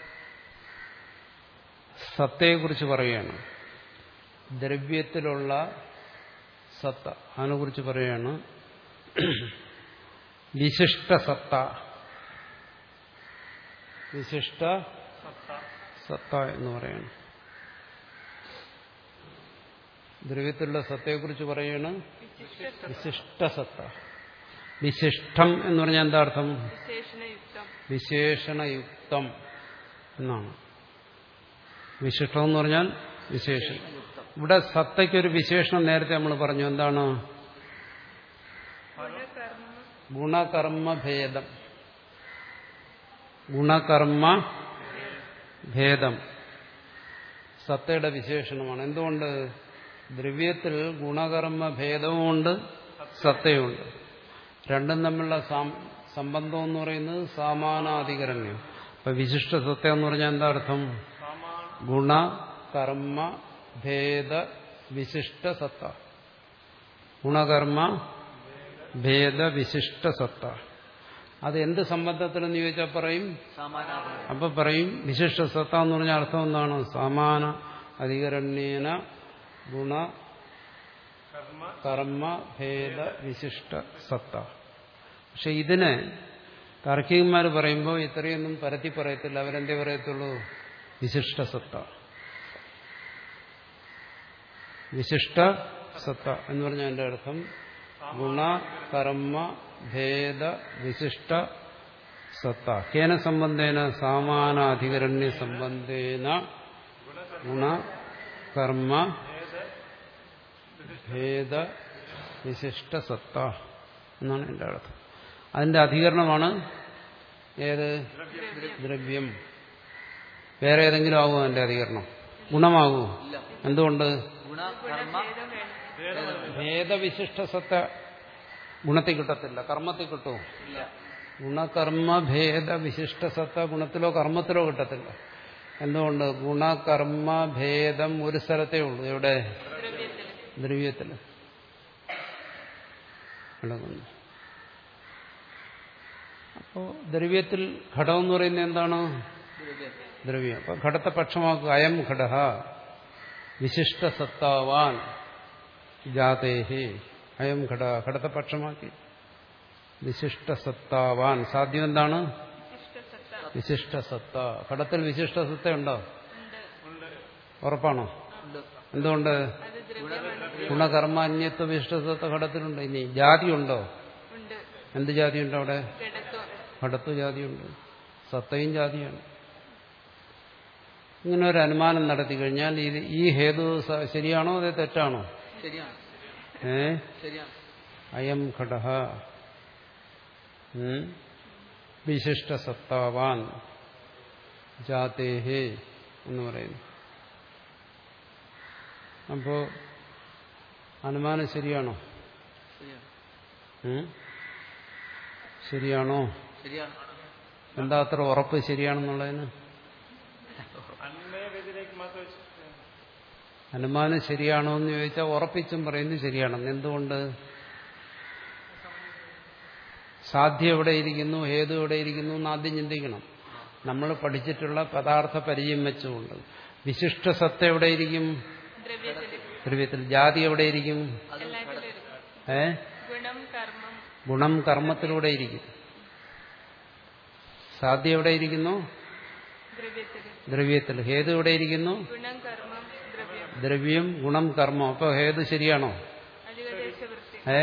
സത്തയെക്കുറിച്ച് പറയുകയാണ്. ദ്രവ്യത്തിലുള്ള സത്ത അതിനെക്കുറിച്ച് പറയുകയാണ്. വിശിഷ്ട സത്ത. വിശിഷ്ട സത്ത എന്ന് പറയുന്നു. ദ്രവ്യത്തിലുള്ള സത്തയെക്കുറിച്ച് പറയുകയാണ്. വിശിഷ്ട സത്ത. വിശിഷ്ടം എന്ന് പറഞ്ഞാൽ എന്താ അർത്ഥം? വിശേഷണയുക്തം. വിശേഷണയുക്തം എന്നാണ്. വിശിഷ്ടം എന്ന് പറഞ്ഞാൽ വിശേഷണം. ഇവിടെ സത്തയ്ക്കൊരു വിശേഷണം നേരത്തെ നമ്മൾ പറഞ്ഞു. എന്താണ്? ഗുണകർമ്മ ഭേദം. ഗുണകർമ്മ ഭേദം സത്തയുടെ വിശേഷണമാണ്. എന്തുകൊണ്ട്? ദ്രവ്യത്തിൽ ഗുണകർമ്മ ഭേദവുമുണ്ട് സത്തയുമുണ്ട്. രണ്ടും തമ്മിലുള്ള സംബന്ധം എന്ന് പറയുന്നത് സമാനാധികരണ്യം. അപ്പൊ വിശിഷ്ട സത്ത എന്ന് പറഞ്ഞാൽ എന്താ അർത്ഥം? ഗുണ കർമ്മ ഭേദ വിശിഷ്ട സത്ത. ഗുണകർമ്മ ഭേദ വിശിഷ്ട സത്ത. അത് എന്ത് സംബന്ധത്തിലെന്ന് ചോദിച്ചാൽ പറയും സമാനാധികരണം. അപ്പൊ പറയും വിശിഷ്ട സത്ത എന്ന് പറഞ്ഞ അർത്ഥം എന്താണ്? സമാന അധികരണ്യേന ഗുണ കർമ്മ ഭേദ വിശിഷ്ട സത്ത. പക്ഷെ ഇതിന് താർക്കികന്മാർ പറയുമ്പോൾ ഇത്രയൊന്നും പരത്തി പറയത്തില്ല. അവരെന്തേ പറയത്തുള്ളൂ? വിശിഷ്ട സത്ത. വിശിഷ്ട സത്ത എന്ന് പറഞ്ഞാൽ എന്റെ അർത്ഥം ഗുണ കർമ്മ ഭേദ വിശിഷ്ട സത്ത. കേന സംബന്ധേന സമാനാധികരണ്യ സംബന്ധേന ഗുണ കർമ്മ ഭേദ വിശിഷ്ട സത്ത എന്നാണ് എന്റെ അർത്ഥം. അതിന്റെ അധികരണമാണ് ഏത്? ദ്രവ്യം. വേറെ ഏതെങ്കിലും ആകുമോ അതിന്റെ അധികരണം? ഗുണമാകൂ? എന്തുകൊണ്ട്? ഗുണ കർമ്മ ഭേദവിശിഷ്ട സത്ത ഗുണത്തിൽ കിട്ടത്തില്ല, കർമ്മത്തിൽ കിട്ടുമോ? ഇല്ല. ഗുണകർമ്മഭേദ വിശിഷ്ട സത്ത ഗുണത്തിലോ കർമ്മത്തിലോ കിട്ടത്തില്ല. എന്തുകൊണ്ട്? ഗുണകർമ്മഭേദം ഒരു സ്ഥലത്തേ ഉള്ളൂ. എവിടെ? ദ്രവ്യത്തിൽ നടക്കുന്നു. അപ്പോ ദ്രവ്യത്തിൽ ഘടം എന്ന് പറയുന്നത് എന്താണ്? ദ്രവ്യം. അപ്പൊ ഘടത്തെ പക്ഷമാക്കുക. അയം ഘട വിശിഷ്ട സത്താവാൻ ജാതേഹി. അയം ഘട ഘടത്തെ പക്ഷമാക്കി വിശിഷ്ട സത്താവാൻ. സാധ്യം എന്താണ്? വിശിഷ്ട സത്ത. ഘടത്തിൽ വിശിഷ്ട സത്ത ഉണ്ടോ? ഉറപ്പാണോ? എന്തുകൊണ്ട്? ഗുണകർമ്മ അന്യത്വ വിശിഷ്ട സത്ത ഘടത്തിലുണ്ട്. ഇനി ജാതി ഉണ്ടോ? എന്ത് ജാതിയുണ്ട് അവിടെ? ഘടത്വ ജാതിയുണ്ട്. സത്തയും ജാതിയാണ്. ഇങ്ങനെ ഒരു അനുമാനം നടത്തി കഴിഞ്ഞാൽ ഇത് ഈ ഹേതു ശരിയാണോ അതേ തെറ്റാണോ? ശരിയാണ്. ഏ ശരിയാണ്. അയം ഘട വിശിഷ്ട സത്താവാൻ ജാതേഹേ എന്ന് പറയുന്നു. അപ്പോ അനുമാനം ശരിയാണോ? ശരിയാണ്. ശരിയാണോ? ശരിയാണ്. എന്താ അത്ര ഉറപ്പ് ശരിയാണെന്നുള്ളതിന്? അന്മയവേദിയിലേക്ക് മാത്രം അനുമാനം ശരിയാണോ എന്ന് ചോദിച്ചാൽ ഉറപ്പിച്ചും പറയുന്നത് ശരിയാണെന്ന്. എന്തുകൊണ്ട്? സാധ്യം എവിടെ ഇരിക്കുന്നു, ഹേതു എവിടെ ഇരിക്കുന്നു എന്ന് ആദ്യം ചിന്തിക്കണം. നമ്മൾ പഠിച്ചിട്ടുള്ള പദാർത്ഥ പരിചയം വെച്ചുകൊണ്ട് വിശിഷ്ട സത്ത എവിടെയിരിക്കും? ദ്രവ്യത്തിൽ. ജാതി എവിടെയിരിക്കും? ഏ ഗുണം കർമ്മത്തിലൂടെ ഇരിക്കും. സാധ്യം എവിടെയിരിക്കുന്നു? ദ്രവ്യത്തിൽ. ഹേതു എവിടെയിരിക്കുന്നു? ദ്രവ്യം ഗുണം കർമ്മം. അപ്പൊ ഹേതു ശരിയാണോ? ഏ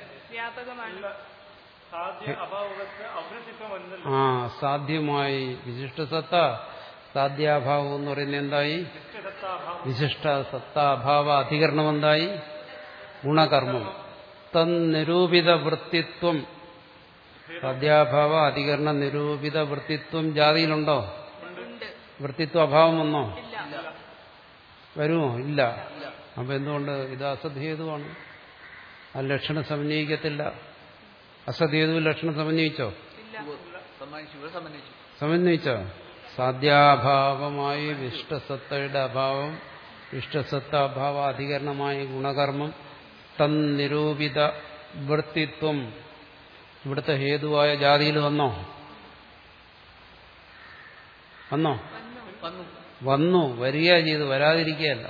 ആ സാധ്യമായി വിശിഷ്ടസത്ത. സാധ്യാഭാവം എന്ന് പറയുന്നത് എന്തായി? വിശിഷ്ട സത്താഭാവ അധികരണം എന്തായി? ഗുണകർമ്മം. തന്നിരൂപിത വൃത്തിത്വം. സാധ്യാഭാവ അധികരണ നിരൂപിത വൃത്തിത്വം ജാതിയിലുണ്ടോ? വൃത്തിത്വ അഭാവം വന്നോ? വരുമോ? ഇല്ല. അപ്പൊ എന്തുകൊണ്ട്? ഇത് അസദ്ഹേതുവാണ്. അത് ലക്ഷണം സമന്വയിക്കത്തില്ല. അസദ്ഹേതു ലക്ഷണം സമന്വയിച്ചോ? സമന്വയിച്ചോ? സാധ്യാഭാവമായി വിഷ്ടസത്തയുടെ അഭാവം, വിഷ്ടസത്താഭാവ അധികരണമായി ഗുണകർമ്മം, തന്നിരൂപിത വൃത്തിത്വം ഇവിടുത്തെ ഹേതുവായ ജാതിയിൽ വന്നോ? വന്നോ? വന്നു. വരിക ചെയ്തു, വരാതിരിക്കുകയല്ല.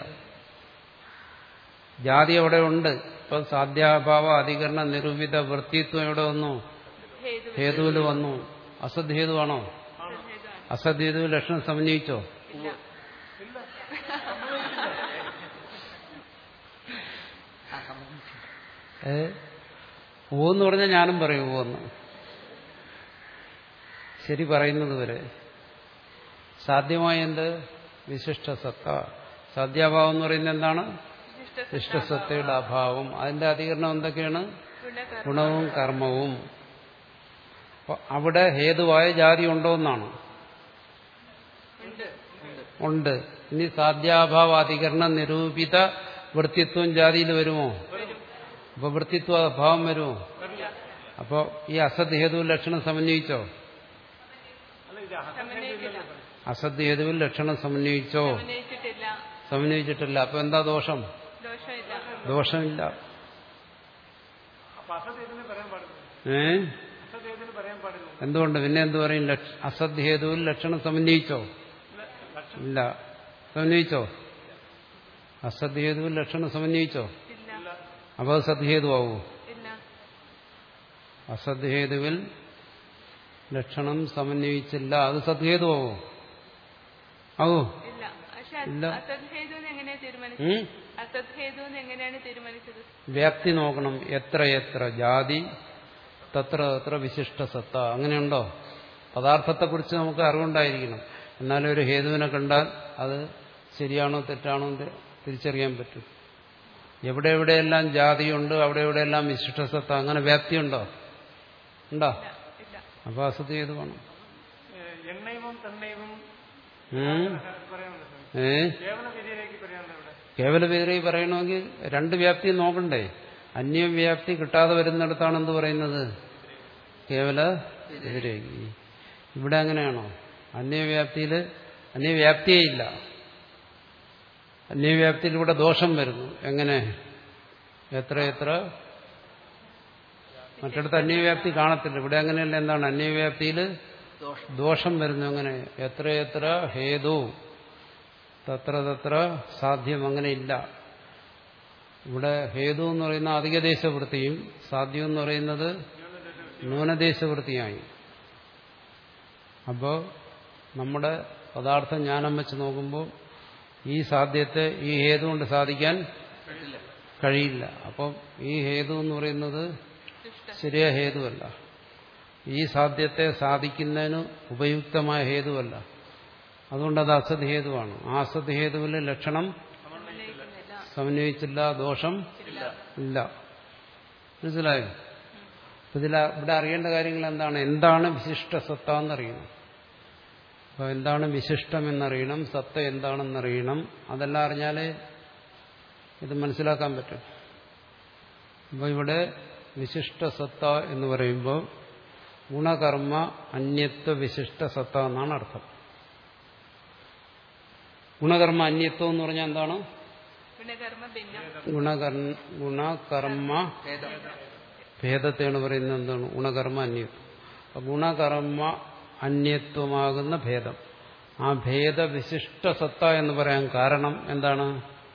ജാതി അവിടെ ഉണ്ട്. ഇപ്പൊ സാധ്യാഭാവ അധികരണ നിരൂപിത വൃത്തിത്വം എവിടെ വന്നു? ഹേതുവിൽ വന്നു. അസദ്ഹേതുവാണോ? അസദ്ഹേതു ലക്ഷണം സമന്വയിച്ചോ? ഏ ഓന്ന് പറഞ്ഞാൽ ഞാനും പറയൂ ഓന്ന്. ശരി പറയുന്നത് വരെ. സാധ്യമായ എന്ത്? വിശിഷ്ട സത്ത. സാധ്യാഭാവം എന്ന് പറയുന്നത് എന്താണ്? വിശിഷ്ടസത്തയുടെ അഭാവം. അതിന്റെ അധികരണം എന്തൊക്കെയാണ്? ഗുണവും കർമ്മവും. അപ്പൊ അവിടെ ഹേതുവായ ജാതി ഉണ്ടോ എന്നാണ്? ഉണ്ട്. ഇനി സാധ്യാഭാവ അധികരണ നിരൂപിത വൃത്തിത്വം ജാതിയിൽ വരുമോ? അപ്പൊ വൃത്തിത്വ അഭാവം വരുമോ? അപ്പൊ ഈ അസദ്ഹേതു ലക്ഷണം സമന്വയിച്ചോ? അസദ്ഹേതുവിൽ ലക്ഷണം സമന്വയിച്ചോ? സമന്വയിച്ചിട്ടില്ല. അപ്പൊ എന്താ ദോഷം? ദോഷമില്ല. ഏ എന്തുകൊണ്ട്? പിന്നെ എന്തു പറയും? അസദ്ഹേതുവിൽ ലക്ഷണം സമന്വയിച്ചോ? ഇല്ല. സമന്വയിച്ചോ? അസദ്ഹേതുവിൽ ലക്ഷണം സമന്വയിച്ചോ? അപ്പൊ അത് സദ്ഹേതുവാവൂ? അസദ്ഹേതുവിൽ ലക്ഷണം സമന്വയിച്ചില്ല. അത് സദ്ഹേതുവാവോ? ആവോ? ഇല്ല. വ്യാപ്തി നോക്കണം. എത്ര എത്ര ജാതി തത്ര തത്ര വിശിഷ്ട സത്ത. അങ്ങനെയുണ്ടോ? പദാർത്ഥത്തെക്കുറിച്ച് നമുക്ക് അറിവുണ്ടായിരിക്കണം. എന്നാലും ഒരു ഹേതുവിനെ കണ്ടാൽ അത് ശരിയാണോ തെറ്റാണോ തിരിച്ചറിയാൻ പറ്റും. എവിടെ എവിടെയെല്ലാം ജാതിയുണ്ട് അവിടെ എവിടെയെല്ലാം വിശിഷ്ടസത്ത. അങ്ങനെ വ്യാപ്തിയുണ്ടോ? ഉണ്ടോ? അപ്പൊ അസത് ചെയ്ത് വേണം. ഏ കേവല വ്യതിരേകി പറയണമെങ്കിൽ രണ്ട് വ്യാപ്തി നോക്കണ്ടേ? അന്യവ്യാപ്തി കിട്ടാതെ വരുന്നിടത്താണ് എന്ത് പറയുന്നത്? കേവല വ്യതിരേകി. ഇവിടെ അങ്ങനെയാണോ? അന്യവ്യാപ്തിയിൽ അന്യവ്യാപ്തിയേ ഇല്ല. അന്യവ്യാപ്തിയിലൂടെ ദോഷം വരുന്നു. എങ്ങനെ? എത്ര എത്ര മറ്റിടത്ത് അന്യവ്യാപ്തി കാണത്തില്ല. ഇവിടെ അങ്ങനെയല്ല. എന്താണ്? അന്യവ്യാപ്തിയിൽ ദോഷം വരുന്നു. അങ്ങനെ എത്രയെത്ര ഹേതു തത്ര തത്ര സാധ്യം. അങ്ങനെയില്ല. ഇവിടെ ഹേതു എന്ന് പറയുന്ന അധികദേശവൃത്തിയും സാധ്യം എന്ന് പറയുന്നത് ന്യൂനദേശവൃത്തിയായി. അപ്പോൾ നമ്മുടെ പദാർത്ഥ ജ്ഞാനം വെച്ച് നോക്കുമ്പോൾ ഈ സാധ്യത്തെ ഈ ഹേതു കൊണ്ട് സാധിക്കാൻ കഴിയില്ല. അപ്പം ഈ ഹേതു എന്ന് പറയുന്നത് ശരിയായ ഹേതുവല്ല. ഈ സാധ്യത്തെ സാധിക്കുന്നതിന് ഉപയുക്തമായ ഹേതുവല്ല. അതുകൊണ്ടത് അസത് ഹേതുവാണ്. ആ അസത് ഹേതുവിൽ ലക്ഷണം സമന്വയിച്ചില്ല, ദോഷം ഇല്ല. മനസ്സിലായോ? ഇതിൽ ഇവിടെ അറിയേണ്ട കാര്യങ്ങൾ എന്താണ്? എന്താണ് വിശിഷ്ട സത്ത എന്നറിയണം. അപ്പോൾ എന്താണ് വിശിഷ്ടം എന്നറിയണം, സത്ത എന്താണെന്നറിയണം. അതെല്ലാം അറിഞ്ഞാലേ ഇത് മനസ്സിലാക്കാൻ പറ്റും. അപ്പോൾ ഇവിടെ വിശിഷ്ട സത്ത എന്ന് പറയുമ്പോൾ ഗുണകർമ്മ അന്യത്വ വിശിഷ്ട സത്ത എന്നാണ് അർത്ഥം. ഗുണകർമ്മ അന്യത്വം എന്ന് പറഞ്ഞാൽ എന്താണ്? ഗുണകർമ്മ ഭേദത്തെയാണ് പറയുന്നത്. എന്താണ്? ഗുണകർമ്മ അന്യത്വം. ഗുണകർമ്മ അന്യത്വമാകുന്ന ഭേദം, ആ ഭേദവിശിഷ്ട സത്ത എന്ന് പറയാൻ കാരണം എന്താണ്?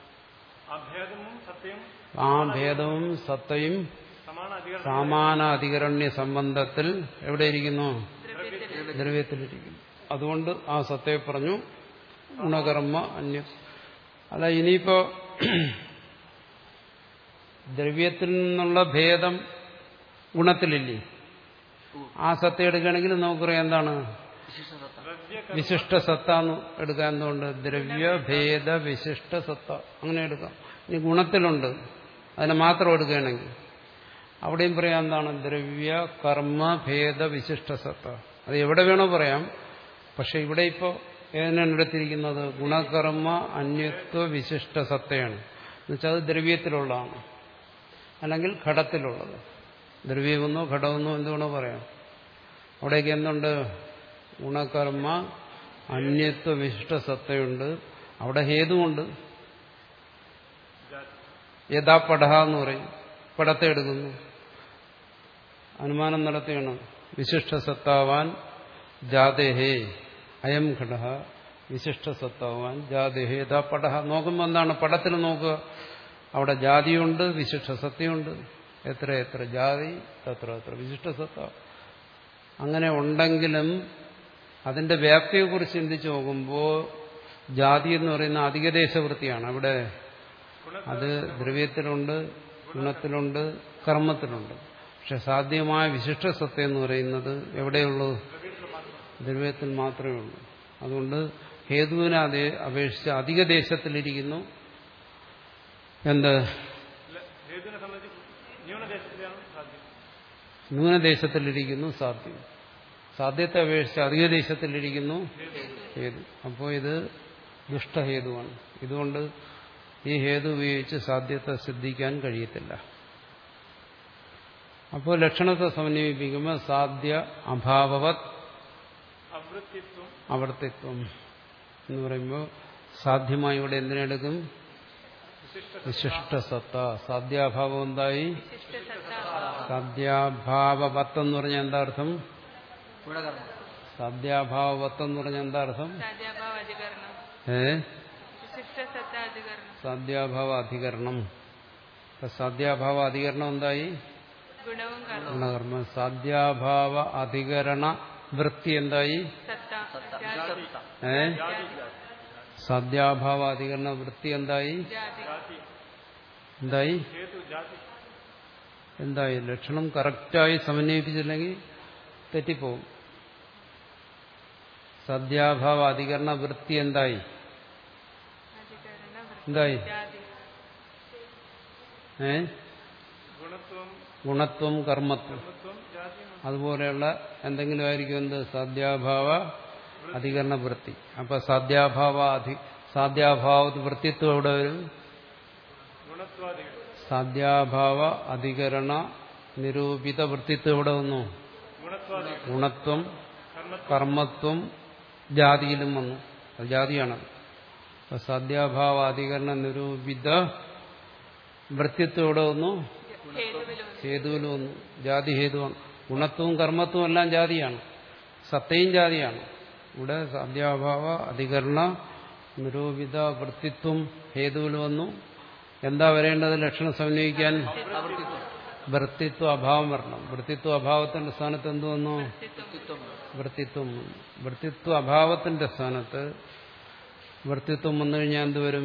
ആ ഭേദവും സത്തയും സമാന അധികരണ്യ സംബന്ധത്തിൽ എവിടെയിരിക്കുന്നു? ദ്രവ്യത്തിലിരിക്കുന്നു. അതുകൊണ്ട് ആ സത്തയെ പറഞ്ഞു ഗുണകർമ്മ അന്യ. അല്ല, ഇനിയിപ്പോ ദ്രവ്യത്തിൽ നിന്നുള്ള ഭേദം ഗുണത്തിലില്ലേ? ആ സത്ത എടുക്കുകയാണെങ്കിൽ നമുക്കറിയാം എന്താണ് വിശിഷ്ട സത്ത എന്ന് എടുക്കാൻ. എന്തുകൊണ്ട്? ദ്രവ്യഭേദ വിശിഷ്ട സത്ത അങ്ങനെ എടുക്കാം. ഇനി ഗുണത്തിലുണ്ട്, അതിനെ മാത്രം എടുക്കുകയാണെങ്കിൽ അവിടെയും പറയാം എന്താണ്? ദ്രവ്യ കർമ്മ ഭേദ വിശിഷ്ട സത്ത. അത് എവിടെ വേണോ പറയാം. പക്ഷെ ഇവിടെ ഇപ്പോൾ ഏതിനാണ് എടുത്തിരിക്കുന്നത്? ഗുണകർമ്മ അന്യത്വ വിശിഷ്ട സത്തയാണ്. എന്നുവെച്ചാൽ അത് ദ്രവ്യത്തിലുള്ളതാണ്, അല്ലെങ്കിൽ ഘടത്തിലുള്ളത്. ദ്രവ്യമെന്നോ ഘടമെന്നോ എന്തുവേണോ പറയാം. അവിടേക്ക് എന്തുണ്ട്? ഗുണകർമ്മ അന്യത്വ വിശിഷ്ട സത്തയുണ്ട്. അവിടെ ഹേതുവുണ്ട്. യഥാ പടഹ എന്ന് പറയും. പടത്തെ എടുക്കുന്നു, അനുമാനം നടത്തുകയാണ്. വിശിഷ്ട സത്താവാൻ ജാതേഹേ അയം ഘട വിശിഷ്ട സത്താവാൻ ജാതേഹേ യഥാ പടഹ. നോക്കുമ്പോൾ എന്താണ്? പടത്തിൽ നോക്കുക, അവിടെ ജാതിയുണ്ട്, വിശിഷ്ട സത്യമുണ്ട്. എത്ര എത്ര ജാതി തത്ര എത്ര വിശിഷ്ട സത്ത. അങ്ങനെ ഉണ്ടെങ്കിലും അതിന്റെ വ്യാപ്തിയെക്കുറിച്ച് ചിന്തിച്ചു നോക്കുമ്പോൾ ജാതി എന്ന് പറയുന്ന അധികദേശവൃത്തിയാണ്. അവിടെ അത് ദ്രവ്യത്തിലുണ്ട്, ഗുണത്തിലുണ്ട്, കർമ്മത്തിലുണ്ട്. പക്ഷെ സാധ്യമായ വിശിഷ്ട സത്ത എന്ന് പറയുന്നത് എവിടെയുള്ളൂ? ദ്രവ്യത്തിൽ മാത്രമേ ഉള്ളൂ. അതുകൊണ്ട് ഹേതുവിനെ അതേ അപേക്ഷിച്ച് അധിക ദേശത്തിലിരിക്കുന്നു. എന്ത്? ന്യൂനദേശത്തിലിരിക്കുന്നു സാധ്യം. സാധ്യത്തെ അപേക്ഷിച്ച് അധിക ദേശത്തിലിരിക്കുന്നു ഹേതു. അപ്പോൾ ഇത് ദുഷ്ടഹേതുവാണ്. ഇതുകൊണ്ട് ഈ ഹേതു ഉപയോഗിച്ച് സാധ്യത്തെ സിദ്ധിക്കാൻ കഴിയത്തില്ല. അപ്പോൾ ലക്ഷണത്തെ സമന്വയിപ്പിക്കുമ്പോൾ സാധ്യ അഭാവവത് അവർത്തിത്വം എന്ന് പറയുമ്പോൾ സാധ്യമായി ഇവിടെ എന്തിനെടുക്കും? വിശിഷ്ട സത്ത. സാധ്യാഭാവം എന്തായി? സാധ്യാഭാവവത്ത് എന്ന് പറഞ്ഞാൽ എന്താ അർത്ഥം? സാധ്യാഭാവവത്ത് എന്ന് പറഞ്ഞാൽ എന്താ അർത്ഥം? ഏ സാധ്യാഭാവ അധികരണം. സാധ്യാഭാവ അധികരണം എന്തായി? ഗുണകർമ്മം. സാധ്യാഭാവ അധികരണ വൃത്തി എന്തായി? ഏ സാധ്യാഭാവ അധികരണ വൃത്തി എന്തായി? എന്തായി? എന്തായി? ലക്ഷണം കറക്റ്റായി സമന്വയിപ്പിച്ചില്ലെങ്കിൽ തെറ്റിപ്പോവും. സാധ്യാഭാവ അധികരണ വൃത്തി എന്തായി? എന്തായി? ഏ ഗുണത്വം കർമ്മത്വം അതുപോലെയുള്ള എന്തെങ്കിലും ആയിരിക്കും. എന്ത്? സാധ്യാഭാവ അധികരണ വൃത്തി. അപ്പൊ സാധ്യാഭാവ അധി സാധ്യാഭാവ വൃത്തിത്വം എവിടെ വരും? സാധ്യാഭാവ അധികരണ നിരൂപിത വൃത്തിത്വം എവിടെ വന്നു? ഗുണത്വാദി ഗുണത്വം, കർമ്മത്വം കർമ്മത്വം ജാതിയിലും വന്നു. അത് ജാതിയാണ്. അപ്പൊ സാധ്യാഭാവ അധികരണ നിരൂപിത വൃത്തിത്വം എവിടെ വന്നു? ഹേതുവിലും ഹേതുവിലും വന്നു. ജാതി ഹേതുവാണ്. ഗുണത്വവും കർമ്മത്വവും എല്ലാം ജാതിയാണ്. സത്തയും ജാതിയാണ്. ഇവിടെ സാധ്യാഭാവ അധികരണ നിരൂപിത വൃത്തിത്വം ഹേതുവിൽ വന്നു. എന്താ വരേണ്ടത്? ലക്ഷണം സമന്വയിക്കാൻ വൃത്തിത്വ അഭാവം വരണം. വൃത്തിത്വ അഭാവത്തിന്റെ സ്ഥാനത്ത് എന്ത് വന്നു? വൃത്തിത്വം. വൃത്തിത്വ അഭാവത്തിന്റെ സ്ഥാനത്ത് വൃത്തിത്വം വന്നു കഴിഞ്ഞാൽ എന്തുവരും?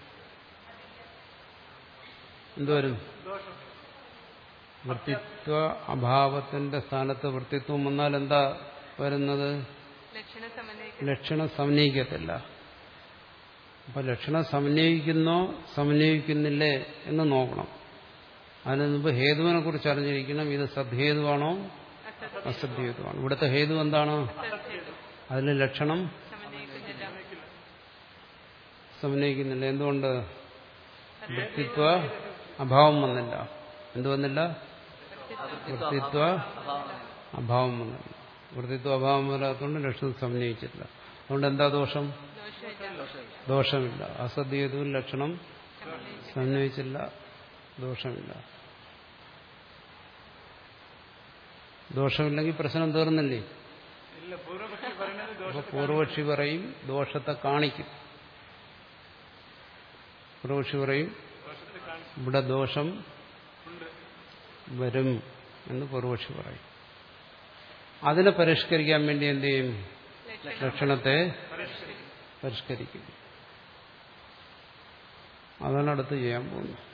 എന്തുവരും? വൃത്തിത്വ അഭാവത്തിന്റെ സ്ഥാനത്ത് വൃത്തിത്വം വന്നാൽ എന്താ വരുന്നത്? ലക്ഷണ സമന്വയിക്കും. ലക്ഷണം സമന്വയിക്കത്തില്ല. അപ്പൊ ലക്ഷണം സമന്വയിക്കുന്നോ സമന്വയിക്കുന്നില്ലേ എന്ന് നോക്കണം. അതിന് മുമ്പ് ഹേതുവിനെ കുറിച്ച് അറിഞ്ഞിരിക്കണം. ഇത് സദ്ഹേതുവാണോ അസദ്ഹേതുവാണോ? ഇവിടുത്തെ ഹേതു എന്താണ്? അതിൽ ലക്ഷണം സമന്വയിക്കുന്നില്ല. സമന്വയിക്കുന്നില്ല. എന്തുകൊണ്ട്? വൃത്തിത്വ അഭാവം വന്നില്ല. എന്തു വന്നില്ല? വൃത്തിത്വ അഭാവം വന്നില്ല. വൃത്തിത്വ അഭാവം വരാത്തതുകൊണ്ട് ലക്ഷണം സമന്വയിച്ചില്ല. അതുകൊണ്ട് എന്താ ദോഷം? ദോഷമില്ല. ദോഷമില്ല. അസദ്ഹേതുവിൽ ലക്ഷണം സമന്വയിച്ചില്ല. ദോഷമില്ല. ദോഷമില്ലെങ്കിൽ പ്രശ്നം തീർന്നില്ലേ? ഇല്ല. പൂർവപക്ഷി പറയുന്നത് അപ്പൊ ദോഷത്തെ പൂർവപക്ഷി പറയും ദോഷത്തെ കാണിക്കും. പൂർവപക്ഷി പറയും ദോഷത്തെ കാണിച്ചു ഇവിടെ ദോഷം ഉണ്ട്. വരും എന്ന് പൂർവപക്ഷി പറയും. അതിനെ പരിഷ്കരിക്കാൻ വേണ്ടി എന്ത് ചെയ്യും? ലക്ഷണത്തെ പരിഷ്കരിക്കും. അതാണ് അടുത്ത് ചെയ്യാൻ പോകുന്നത്.